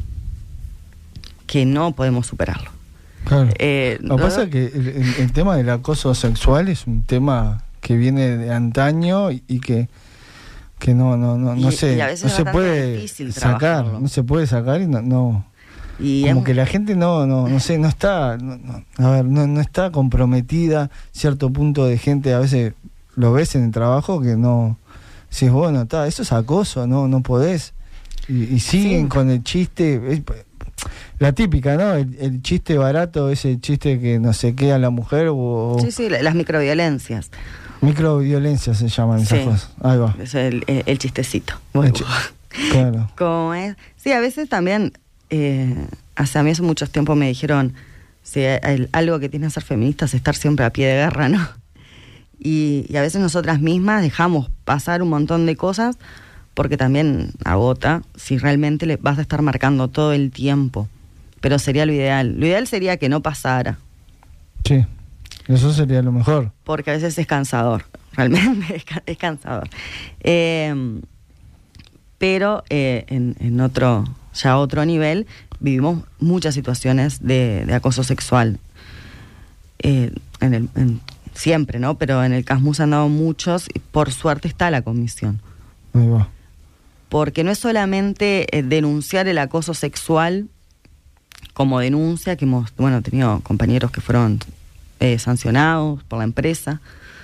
que no podemos superarlo. Claro. Eh, Lo que pasa es que el, el- el tema del acoso sexual es un tema que viene de antaño y, y que que no no no no Y- sé y a veces no es se bastante puede difícil sacar, trabajarlo. no se puede sacar y no, no Y como es- que la gente no no no sé no está no, no- a ver no, no está comprometida, cierto punto de gente a veces lo ves en el trabajo que no si es bueno está eso es acoso, no no podés y, y siguen Sí. con el chiste es- la típica, ¿no? El, el chiste barato, ese chiste que no sé qué a la mujer o, o Sí, sí, la- las microviolencias. microviolencia se llaman esas Sí. cosas. Ahí va. Es el, el- el chistecito. Muy El chi- Claro. ¿Cómo es? Sí, a veces también, eh, hace a mí hace muchos tiempos me dijeron, si el- algo que tiene que ser feminista es estar siempre a pie de guerra, ¿no? Y, y a veces nosotras mismas dejamos pasar un montón de cosas porque también agota si realmente le vas a estar marcando todo el tiempo. Pero sería lo ideal. Lo ideal sería que no pasara, Sí. Eso sería lo mejor. porque a veces es cansador, realmente es, ca- es cansador. Eh, pero eh, en, en otro, ya otro nivel, vivimos muchas situaciones de, de acoso sexual. Eh, en el, en- siempre, ¿no? Pero en el CASMU se han dado muchos y por suerte está la comisión. Ahí va. Porque no es solamente eh, denunciar el acoso sexual como denuncia, que hemos, bueno, tenido compañeros que fueron eh, sancionados por la empresa,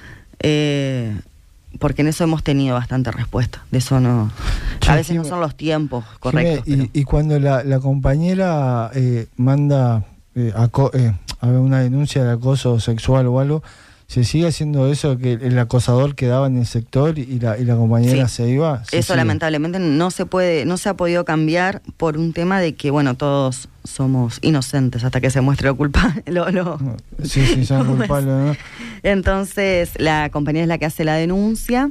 eh, porque en eso hemos tenido bastante respuesta. De eso no... Sí, a veces no Jimé- son los tiempos correctos. Jimé, y, y cuando la, la compañera eh, manda eh, aco- eh, a ver, una denuncia de acoso sexual o algo, ¿se sigue haciendo eso que el acosador quedaba en el sector y la, y la compañera Sí. se iba? Se Eso sigue. lamentablemente no se puede, no se ha podido cambiar por un tema de que, bueno, todos somos inocentes hasta que se muestre lo culpable. Lo, lo- Sí, sí, son ¿Cómo es? culpables, ¿no? Entonces, la compañía es la que hace la denuncia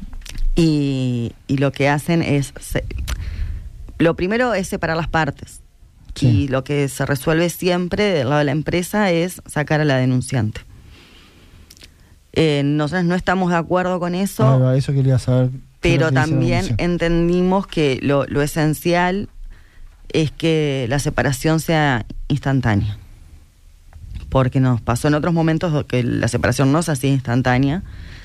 y, y lo que hacen es... se- lo primero es separar las partes. Sí. Y lo que se resuelve siempre del lado de la empresa es sacar a la denunciante. Eh, nosotros no estamos de acuerdo con eso. Ahí va, eso quería saber. qué es Pero lo que dice la también comisión. entendimos que lo, lo esencial es que la separación sea instantánea. Porque nos pasó en otros momentos que la separación no es así instantánea.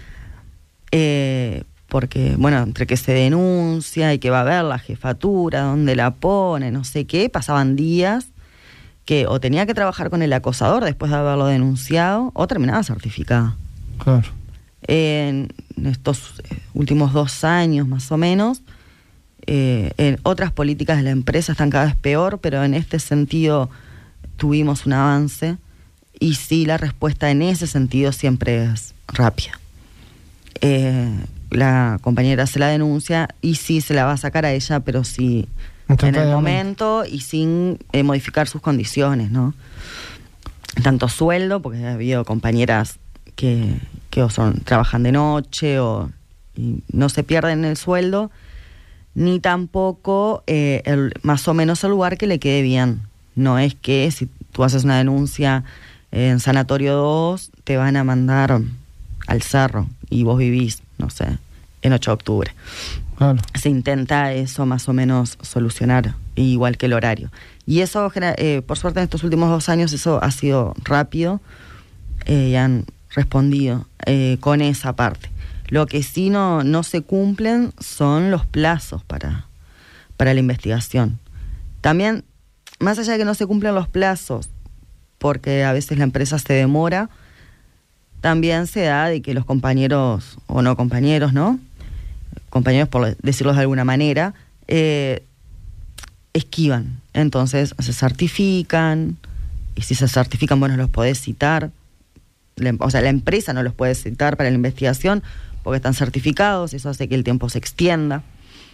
Eh, porque, bueno, entre que se denuncia y que va a ver la jefatura, dónde la pone, no sé qué, pasaban días que o tenía que trabajar con el acosador después de haberlo denunciado o terminaba certificada. Claro. En estos eh, últimos dos años más o menos, eh, en otras políticas de la empresa están cada vez peor, pero en este sentido tuvimos un avance y sí, la respuesta en ese sentido siempre es rápida. Eh, la compañera hace la denuncia y sí se la va a sacar a ella, pero sí en el momento y sin eh, modificar sus condiciones, ¿no? Tanto sueldo, porque ha habido compañeras que, que o son, trabajan de noche o y no se pierden el sueldo, ni tampoco eh, el, más o menos el lugar que le quede bien. No es que si tú haces una denuncia en Sanatorio dos, te van a mandar al Cerro y vos vivís, no sé, en ocho de octubre. Claro. Se intenta eso más o menos solucionar, igual que el horario. Y eso, eh, por suerte, en estos últimos dos años eso ha sido rápido eh, y han respondido eh, con esa parte. Lo que sí no, no se cumplen son los plazos para, para la investigación. También, más allá de que no se cumplen los plazos, porque a veces la empresa se demora, también se da de que los compañeros, o no compañeros, ¿no? Compañeros, por decirlo de alguna manera, eh, esquivan. Entonces se certifican, y si se certifican, bueno, los podés citar. La, o sea, la empresa no los puede citar para la investigación porque están certificados, eso hace que el tiempo se extienda.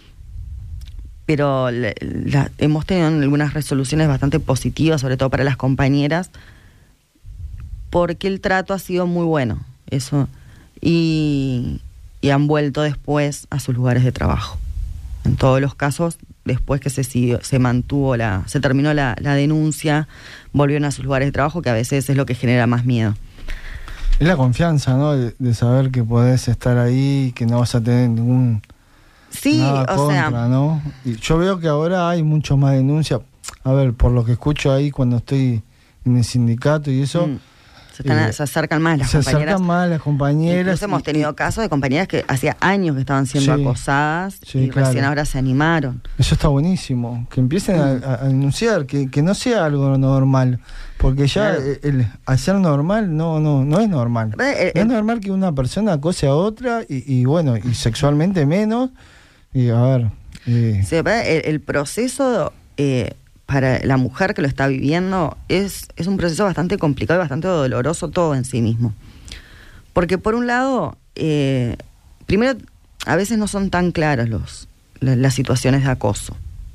Pero la, la, hemos tenido algunas resoluciones bastante positivas, sobre todo para las compañeras, porque el trato ha sido muy bueno, eso, y, y han vuelto después a sus lugares de trabajo. En todos los casos, después que se siguió, se mantuvo la, se terminó la, la denuncia, volvieron a sus lugares de trabajo, que a veces es lo que genera más miedo. Es la confianza, ¿no? De, de saber que podés estar ahí, que no vas a tener ningún sí, nada o contra, sea, ¿no? Y yo veo que ahora hay mucho más denuncias. A ver, por lo que escucho ahí cuando estoy en el sindicato y eso. Mm. Se, están, eh, se acercan más las se compañeras. Se acercan más las compañeras. Incluso hemos tenido casos de compañeras que hacía años que estaban siendo sí, acosadas sí, y claro. recién ahora se animaron. Eso está buenísimo. Que empiecen mm. a, a denunciar, que, que no sea algo normal. Porque ya claro. el, el hacer normal no no no es normal. El, el, no es normal que una persona acose a otra y, y bueno, y sexualmente menos. Y a ver. Eh. Sí, el, el proceso... Eh, para la mujer que lo está viviendo, es, es un proceso bastante complicado y bastante doloroso todo en sí mismo. Porque por un lado, eh, primero, a veces no son tan claras los, las, las situaciones de acoso.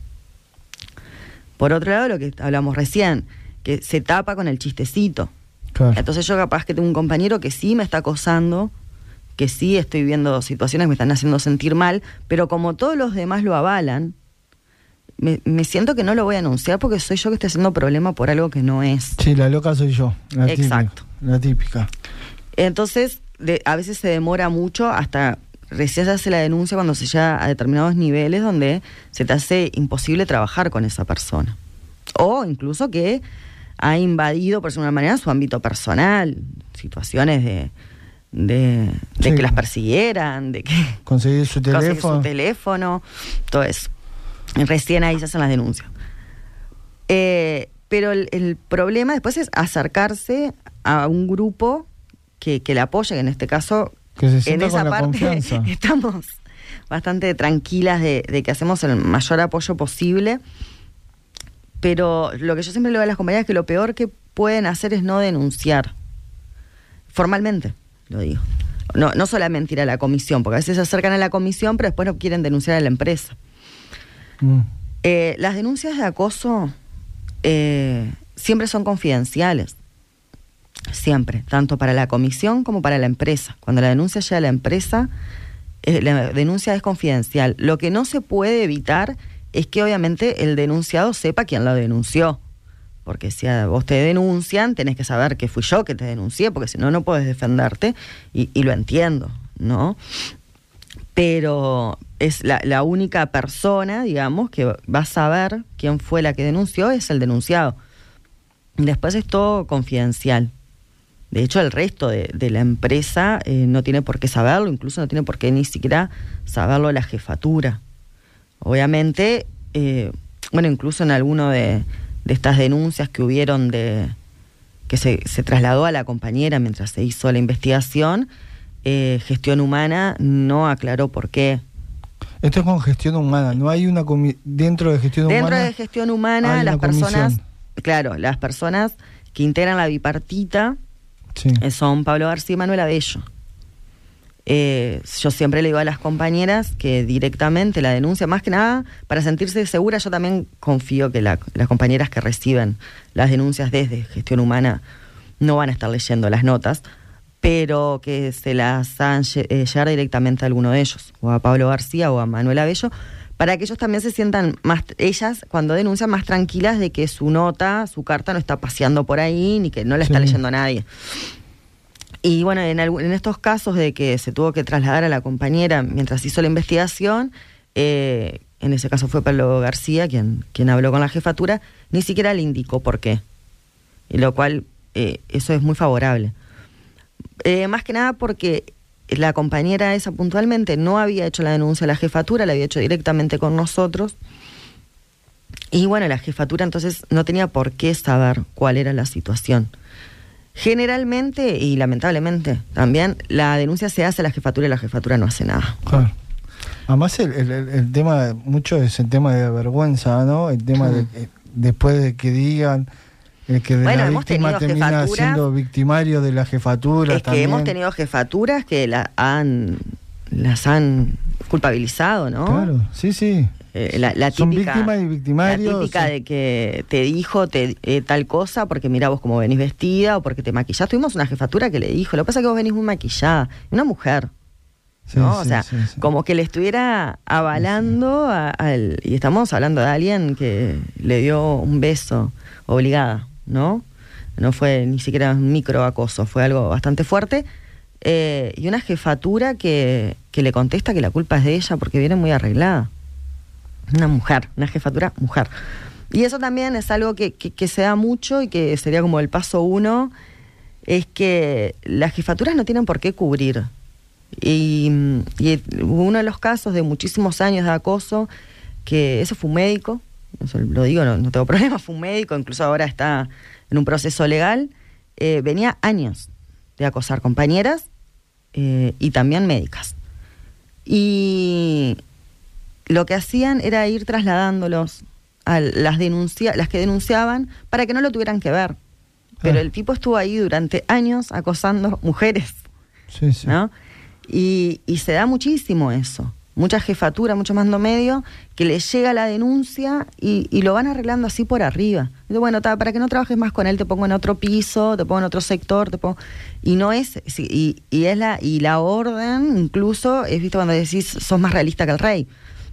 Por otro lado, lo que hablamos recién, que se tapa con el chistecito. Claro. Entonces yo capaz que tengo un compañero que sí me está acosando, que sí estoy viviendo situaciones que me están haciendo sentir mal, pero como todos los demás lo avalan, Me, me siento que no lo voy a anunciar porque soy yo que estoy haciendo problema por algo que no es. Sí, la loca soy yo. La Exacto. Típica, la típica. Entonces, de, a veces se demora mucho hasta recién se hace la denuncia cuando se llega a determinados niveles donde se te hace imposible trabajar con esa persona. O incluso que ha invadido, por decirlo de una manera, su ámbito personal. Situaciones de... de, de sí. que las persiguieran, de que... Conseguir su teléfono. Conseguir su teléfono, todo eso. Recién ahí se hacen las denuncias. Eh, pero el, el problema después es acercarse a un grupo que, que le apoye, que en este caso, que se en esa con la parte confianza. Estamos bastante tranquilas de, de que hacemos el mayor apoyo posible. Pero lo que yo siempre le digo a las compañeras es que lo peor que pueden hacer es no denunciar. Formalmente, lo digo. No, no solamente ir a la comisión, porque a veces se acercan a la comisión, pero después no quieren denunciar a la empresa. Mm. Eh, las denuncias de acoso eh, siempre son confidenciales, siempre, tanto para la comisión como para la empresa. Cuando la denuncia llega a la empresa, eh, la denuncia es confidencial. Lo que no se puede evitar es que obviamente el denunciado sepa quién lo denunció, porque si a vos te denuncian, tenés que saber que fui yo que te denuncié, porque si no, no podés defenderte, y, y lo entiendo, ¿no? Pero es la, la única persona, digamos, que va a saber quién fue la que denunció, es el denunciado. Después es todo confidencial. De hecho, el resto de, de la empresa eh, no tiene por qué saberlo, incluso no tiene por qué ni siquiera saberlo la jefatura. Obviamente, eh, bueno, incluso en alguno de, de estas denuncias que hubieron de que se, se trasladó a la compañera mientras se hizo la investigación, Eh, gestión humana no aclaró por qué. Esto es con gestión humana, no hay una comi- dentro de gestión dentro humana. Dentro de gestión humana, las personas, claro, las personas que integran la bipartita Sí. eh, son Pablo García y Manuela Bello. Eh, yo siempre le digo a las compañeras que directamente la denuncia, más que nada, para sentirse segura, yo también confío que la, las compañeras que reciben las denuncias desde Gestión Humana no van a estar leyendo las notas, pero que se las hagan eh, llegar directamente a alguno de ellos, o a Pablo García o a Manuela Bello, para que ellos también se sientan más, ellas cuando denuncian, más tranquilas de que su nota, su carta no está paseando por ahí, ni que no la está Sí. leyendo nadie. Y bueno, en, algún, en estos casos de que se tuvo que trasladar a la compañera mientras hizo la investigación, eh, en ese caso fue Pablo García quien, quien habló con la jefatura, ni siquiera le indicó por qué, y lo cual eh, eso es muy favorable. Eh, más que nada porque la compañera esa puntualmente no había hecho la denuncia a la jefatura, la había hecho directamente con nosotros. Y bueno, la jefatura entonces no tenía por qué saber cuál era la situación. Generalmente y lamentablemente también la denuncia se hace a la jefatura y la jefatura no hace nada. Claro. Además el, el, el tema, mucho es el tema de vergüenza, ¿no? El tema de que después de que digan el que de Bueno, la hemos víctima tenido termina jefaturas- siendo victimario de la jefatura Es que también. hemos tenido jefaturas que la han, las han culpabilizado, ¿no? Claro, sí, sí. Eh, la, la Son típica, víctimas y victimarios. La típica sí. de que te dijo te, eh, tal cosa porque mira vos cómo venís vestida o porque te maquillás. Tuvimos una jefatura que le dijo, lo que pasa es que vos venís muy maquillada. Una mujer, Sí, ¿no? sí, o sea, sí, sí. como que le estuviera avalando a- al... Y estamos hablando de alguien que le dio un beso obligada, ¿no? No fue ni siquiera un microacoso, fue algo bastante fuerte. Eh, y una jefatura que, que le contesta que la culpa es de ella porque viene muy arreglada. Una mujer, una jefatura mujer. Y eso también es algo que, que, que se da mucho y que sería como el paso uno, es que las jefaturas no tienen por qué cubrir. Y, y uno de los casos de muchísimos años de acoso, que eso fue un médico, eso lo digo, no, no tengo problema, fue un médico, incluso ahora está en un proceso legal, eh, venía años de acosar compañeras eh, y también médicas. Y lo que hacían era ir trasladándolos a las denuncia, las que denunciaban para que no lo tuvieran que ver. Pero Ah. el tipo estuvo ahí durante años acosando mujeres, Sí, sí. ¿no? Y, y se da muchísimo eso. Mucha jefatura, mucho mando medio, que les llega la denuncia y, y lo van arreglando así por arriba. Dice, bueno, ta, para que no trabajes más con él, te pongo en otro piso, te pongo en otro sector, te pongo... Y no es... sí, y, y es la y la orden, incluso, es visto cuando decís, sos más realista que el rey.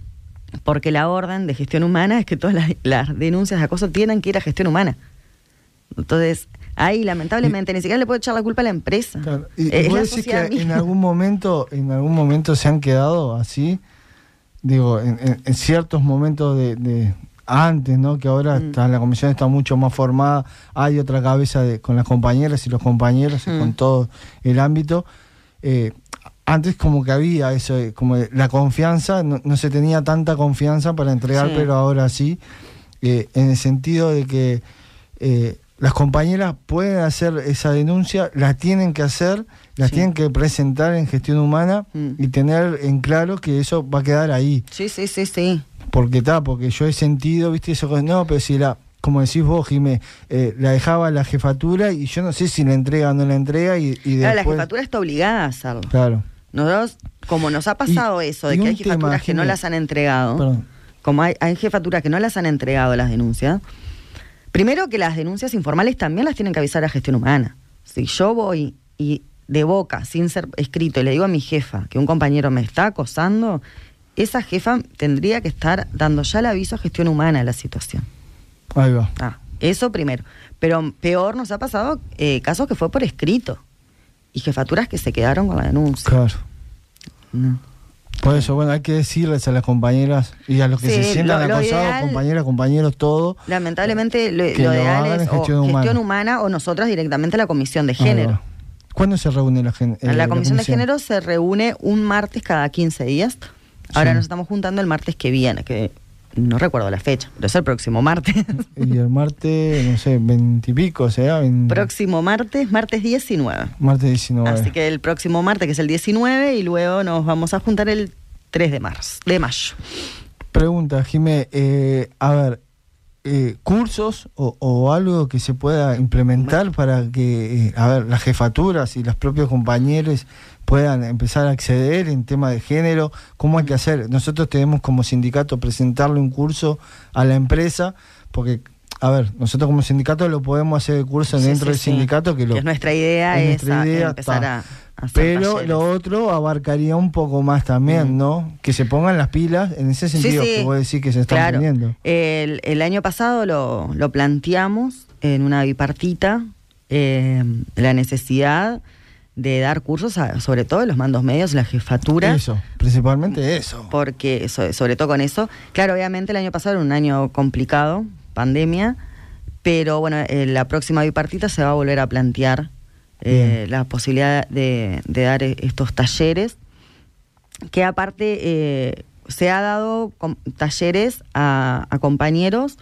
Porque la orden de gestión humana es que todas las, las denuncias de acoso tienen que ir a gestión humana. Entonces, ahí lamentablemente ni siquiera le puede echar la culpa a la empresa. Claro. Y, Es y vos la decís que sociedad en misma. algún momento, en algún momento se han quedado así, digo, en, en- en ciertos momentos de, de antes, ¿no? Que ahora Mm. está, la comisión está mucho más formada, hay otra cabeza de, con las compañeras y los compañeros, y Mm. con todo el ámbito. Eh, antes como que había eso, eh, como de la confianza, no, no se tenía tanta confianza para entregar, Sí. pero ahora sí, eh, en el sentido de que eh, las compañeras pueden hacer esa denuncia, la tienen que hacer, la Sí. tienen que presentar en gestión humana Mm. y tener en claro que eso va a quedar ahí. Sí, sí, sí, sí. Porque está, porque yo he sentido, viste, eso, no, pero si la, como decís vos, Jimé, eh, la dejaba la jefatura y yo no sé si la entrega o no la entrega y, y Claro, la después... jefatura está obligada a hacerlo. Claro. Nosotros, como nos ha pasado Y- eso, de y que un hay jefaturas tema, que no Jimé, las han entregado, Perdón. como hay, hay jefaturas que no las han entregado las denuncias, primero que las denuncias informales también las tienen que avisar a gestión humana. Si yo voy y de boca, sin ser escrito, y le digo a mi jefa que un compañero me está acosando, esa jefa tendría que estar dando ya el aviso a gestión humana de la situación. Ahí va. Ah, eso primero. Pero peor nos ha pasado eh, casos que fue por escrito y jefaturas que se quedaron con la denuncia. Claro. No. Por eso, bueno, hay que decirles a las compañeras y a los que Sí, se sientan lo- lo acosados, ideal- compañeras, compañeros, todo. Lamentablemente lo, Que lo lo ideal hagan es en o gestión gestión humana. humana o nosotras directamente la comisión de Ahí género. va. ¿Cuándo se reúne la, gen- eh, la comisión de género se reúne un martes cada quince días. Ahora Sí. nos estamos juntando el martes que viene, que no recuerdo la fecha, pero es el próximo martes. Y el martes, no sé, veintipico, o sea, vein- Próximo martes, martes diecinueve. martes diecinueve. Así que el próximo martes, que es el diecinueve, y luego nos vamos a juntar el tres de marzo, de mayo. Pregunta, Jimé, eh, a ver, eh, cursos o, o algo que se pueda implementar bueno. para que, eh, a ver, las jefaturas y los propios compañeros puedan empezar a acceder en tema de género? ¿Cómo hay que hacer? Nosotros tenemos como sindicato presentarle un curso a la empresa, porque, a ver, nosotros como sindicato lo podemos hacer el curso sí, dentro sí, del sí. sindicato, que, lo, que es nuestra idea, es nuestra idea, empezar a, a hacer pero talleres. Lo otro abarcaría un poco más también, mm. ¿no? Que se pongan las pilas en ese sentido sí, sí. que vos decís que se están claro. poniendo. El, el año pasado lo, lo planteamos en una bipartita, eh, la necesidad de dar cursos a, sobre todo en los mandos medios, la jefatura. Eso, principalmente eso. Porque so, sobre todo con eso, claro, obviamente el año pasado era un año complicado, pandemia, pero bueno, eh, la próxima bipartita se va a volver a plantear eh, la posibilidad de, de dar estos talleres, que aparte eh, se ha dado com- talleres a, a compañeros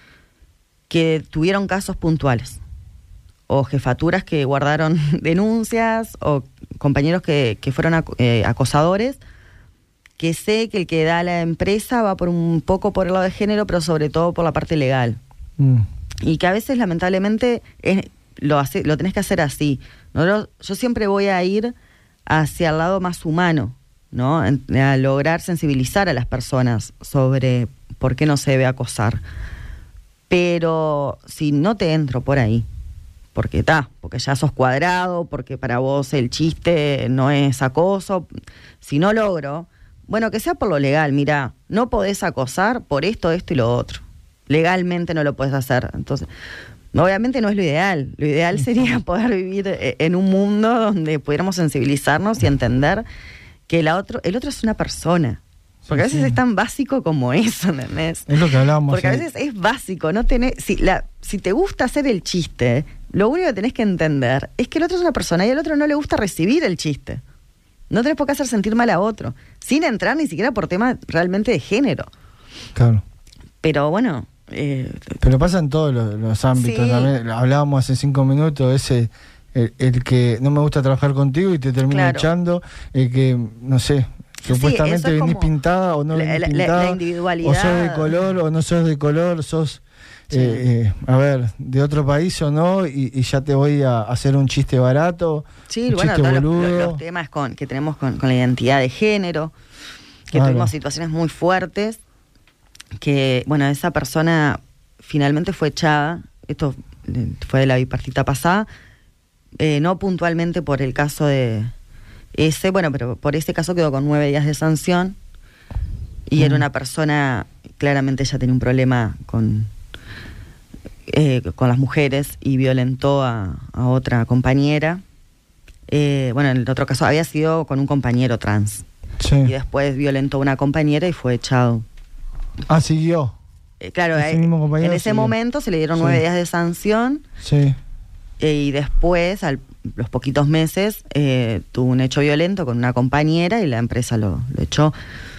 que tuvieron casos puntuales, o jefaturas que guardaron denuncias, o compañeros que, que fueron ac- eh, acosadores, que sé que el que da a la empresa va por un poco por el lado de género, pero sobre todo por la parte legal. Mm. Y que a veces, lamentablemente, es, lo, hace, lo tenés que hacer así. ¿No? Yo siempre voy a ir hacia el lado más humano, ¿no? A lograr sensibilizar a las personas sobre por qué no se debe acosar. Pero si no te entro por ahí, porque está, porque ya sos cuadrado, porque para vos el chiste no es acoso, si no logro, bueno, que sea por lo legal, mirá, no podés acosar por esto, esto y lo otro. Legalmente no lo podés hacer. Entonces, obviamente no es lo ideal. Lo ideal sería poder vivir en un mundo donde pudiéramos sensibilizarnos y entender que la otro, el otro es una persona. Porque sí, a veces sí. es tan básico como eso, ¿entendés? Es lo que hablábamos. Porque ahí. a veces es básico, no tenés, si, la, si te gusta hacer el chiste, lo único que tenés que entender es que el otro es una persona y al otro no le gusta recibir el chiste. No tenés por qué hacer sentir mal a otro, sin entrar ni siquiera por temas realmente de género. Claro. Pero bueno... Eh, Pero pasa en todos los, los ámbitos. Sí. También hablábamos hace cinco minutos, ese el, el que no me gusta trabajar contigo y te termina claro. echando, el que, no sé... Supuestamente sí, venís pintada o no venís la, pintada, la, la individualidad. o sos de color o no sos de color, sos, sí. eh, eh, a ver, de otro país o no, y, y ya te voy a hacer un chiste barato, sí, un bueno, chiste todos boludo. Los, los temas con, que tenemos con, con la identidad de género, que claro. tuvimos situaciones muy fuertes, que, bueno, esa persona finalmente fue echada, esto fue de la bipartita pasada, eh, no puntualmente por el caso de... Ese, bueno, pero por ese caso quedó con nueve días de sanción y mm. era una persona, claramente ya tenía un problema con, eh, con las mujeres y violentó a, a otra compañera. Eh, bueno, en el otro caso había sido con un compañero trans. Sí. Y después violentó a una compañera y fue echado. Ah, siguió. Eh, claro, eh, en ese siguió. momento se le dieron sí. nueve días de sanción. Sí. Eh, y después, al los poquitos meses, eh, tuvo un hecho violento con una compañera y la empresa lo, lo echó.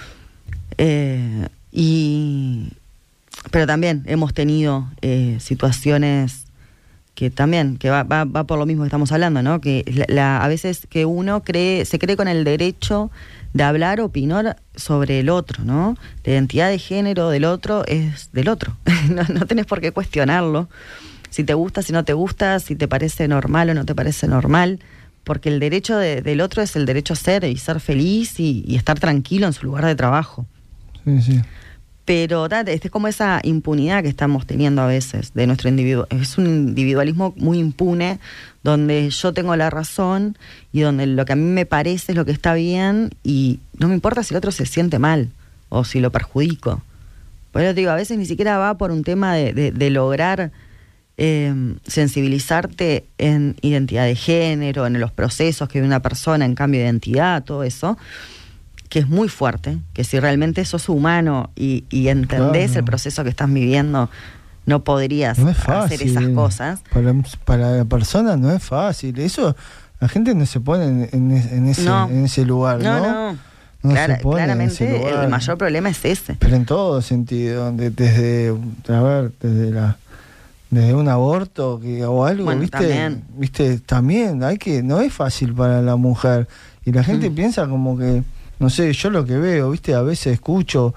Eh, y pero también hemos tenido eh, situaciones que también, que va, va, va por lo mismo que estamos hablando, ¿no? Que la, la, a veces que uno cree, se cree con el derecho de hablar, opinar sobre el otro, ¿no? La identidad de género del otro es del otro. no, no tenés por qué cuestionarlo. Si te gusta, si no te gusta, si te parece normal o no te parece normal, porque el derecho de, del otro es el derecho a ser y ser feliz y, y estar tranquilo en su lugar de trabajo. Sí, sí. Pero es como esa impunidad que estamos teniendo a veces de nuestro individuo. Es un individualismo muy impune, donde yo tengo la razón y donde lo que a mí me parece es lo que está bien y no me importa si el otro se siente mal o si lo perjudico. Por eso te digo, a veces ni siquiera va por un tema de, de, de lograr... Eh, sensibilizarte en identidad de género, en los procesos que vive una persona en cambio de identidad, todo eso, que es muy fuerte, que si realmente sos humano y, y entendés claro. el proceso que estás viviendo, no podrías no es fácil. hacer esas cosas. Para, para la persona no es fácil, eso la gente no se pone en, en, en, ese, no. en ese lugar, ¿no? No, no. no Clara, claramente el mayor problema es ese. Pero en todo sentido, de, desde, a ver, desde la... desde un aborto que, o algo, bueno, viste, también. viste, también hay que, no es fácil para la mujer y la gente mm. piensa como que, no sé, yo lo que veo, viste, a veces escucho,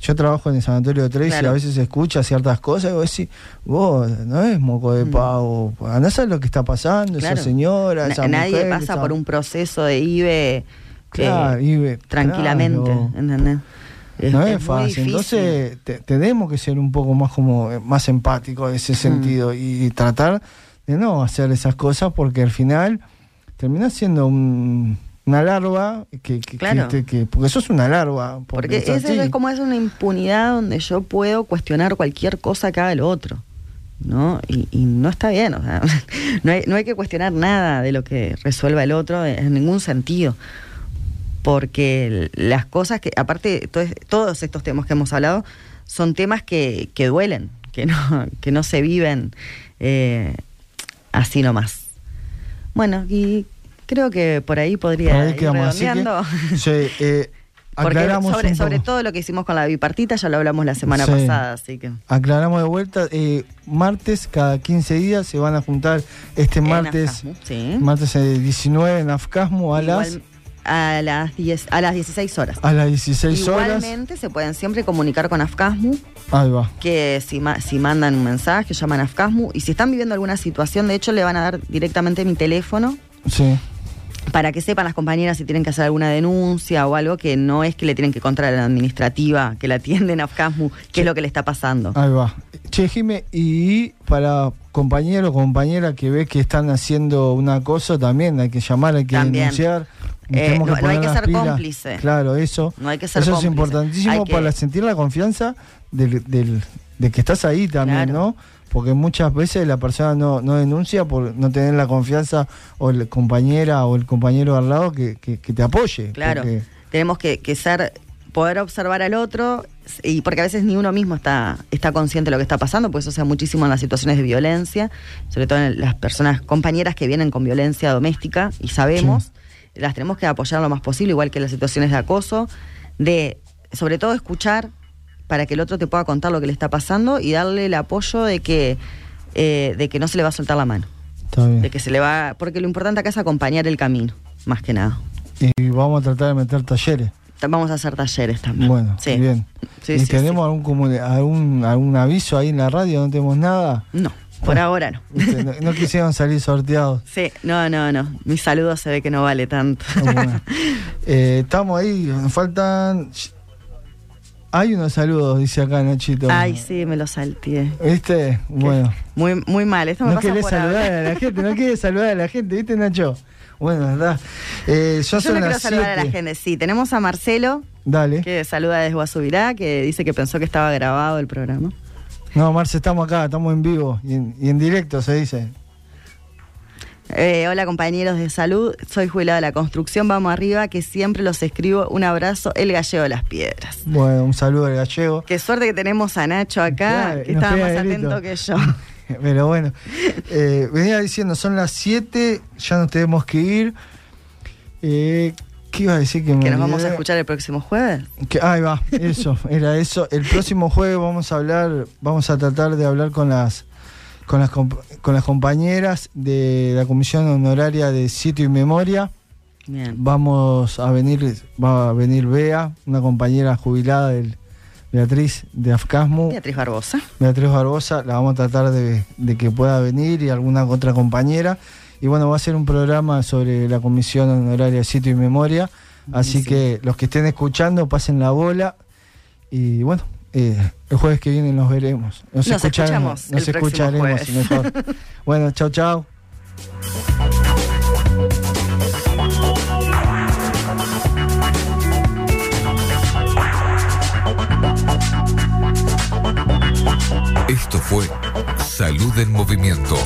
yo trabajo en el sanatorio de Tres Claro. y a veces se escucha ciertas cosas y vos decís, vos, no es moco de pavo, no sabes lo que está pasando, Claro. esa señora, Na- esa Nadie mujer, pasa esa- por un proceso de I B E, Claro, eh, I B E, tranquilamente, claro. ¿entendés? Es- No es es, muy fácil, difícil. entonces te- tenemos que ser un poco más como eh, más empáticos en ese sentido y, y tratar de no hacer esas cosas porque al final terminás siendo un, una larva que, que, Claro. que, que- porque sos una larva. Porque es esa así. es como es una impunidad donde yo puedo cuestionar cualquier cosa que haga el otro, ¿no? Y, y no está bien, o sea, no hay, no hay que cuestionar nada de lo que resuelva el otro en ningún sentido. Porque las cosas que, aparte, to- todos estos temas que hemos hablado, son temas que, que duelen, que no, que no se viven eh, así nomás. Bueno, y creo que por ahí podría Por ahí ir quedamos, así que, redondeando. sí, eh, Porque aclaramos sobre, un sobre poco. todo lo que hicimos con la bipartita ya lo hablamos la semana Sí. pasada, así que... Aclaramos de vuelta, eh, martes cada quince días se van a juntar este En martes, Afcasmu, sí. martes eh, diecinueve en Afcasmu a Igual- las a las diez, a las dieciséis horas. a las dieciséis horas. Igualmente se pueden siempre comunicar con Afcasmu, Ahí va. que si, ma- si mandan un mensaje, llaman a Afcasmu, y si están viviendo alguna situación, de hecho le van a dar directamente mi teléfono Sí. para que sepan las compañeras si tienen que hacer alguna denuncia o algo, que no es que le tienen que contar a la administrativa que la atienden a Afcasmu, qué es lo que le está pasando. Ahí va. Che, Jime, y para compañero o compañera que ve que están haciendo una cosa, también hay que llamar, hay que También. denunciar. Eh, tenemos no- no poner hay que las ser pilas. cómplice. Claro, eso. No hay que ser Eso cómplice. es importantísimo Hay que- para sentir la confianza del, del- de que estás ahí también, Claro. ¿no? Porque muchas veces la persona no, no denuncia por no tener la confianza o la compañera o el compañero al lado que, que, que te apoye. Claro, porque- tenemos que, que ser, poder observar al otro, y porque a veces ni uno mismo está, está consciente de lo que está pasando, pues eso se da muchísimo en las situaciones de violencia, sobre todo en las personas, compañeras que vienen con violencia doméstica, y sabemos, las tenemos que apoyar lo más posible, igual que en las situaciones de acoso, de sobre todo escuchar para que el otro te pueda contar lo que le está pasando y darle el apoyo de que, eh, de que no se le va a soltar la mano. Está bien. De que se le va, porque lo importante acá es acompañar el camino, más que nada. Y vamos a tratar de meter talleres. Vamos a hacer talleres también. Bueno, Sí. bien. Sí, ¿Y sí, tenemos algún, comuni- algún algún aviso ahí en la radio? ¿No tenemos nada? No, por ahora no. Viste, no, no quisieron salir sorteados. Sí, no, no, no. Mi saludo se ve que no vale tanto. Bueno. Eh, estamos ahí, nos faltan... Hay unos saludos, dice acá Nachito. Ay, sí, me lo salteé. ¿Viste? Bueno. Muy, muy mal. Esto me No pasa querés por saludar hablar. a la gente, no querés saludar a la gente, ¿viste, Nacho? Bueno, verdad. Eh, ya Yo son no quiero las saludar a la siete. gente. Sí, tenemos a Marcelo, Dale. que saluda desde Guasubirá, que dice que pensó que estaba grabado el programa. No, Marce, estamos acá, estamos en vivo y en, y en directo, se dice. Eh, hola compañeros de salud, soy jubilada de la construcción, vamos arriba, que siempre los escribo. Un abrazo, el gallego de las piedras. Bueno, un saludo al gallego. Qué suerte que tenemos a Nacho acá, Claro, que nos estaba pega más el grito. atento que yo. Pero bueno, eh, venía diciendo, son las siete, ya nos tenemos que ir. Eh, ¿Qué iba a decir? Que, me Que nos vamos a olvidé? escuchar el próximo jueves. Que, ahí va, eso, era eso. El próximo jueves vamos a hablar, vamos a tratar de hablar con las con las comp- con las compañeras de la Comisión Honoraria de Sitio y Memoria. Bien. Vamos a venir, va a venir Bea, una compañera jubilada del Beatriz de Afcasmu. Beatriz Barbosa. Beatriz Barbosa, la vamos a tratar de, de que pueda venir y alguna otra compañera. Y bueno, va a ser un programa sobre la Comisión Honoraria de Sitio y Memoria. Así Sí. que los que estén escuchando, pasen la bola. Y bueno, eh, el jueves que viene nos veremos. Nos, Nos escucharemos, escuchamos nos el próximo escucharemos jueves. mejor. Bueno, chau, chau. Esto fue Salud en Movimiento.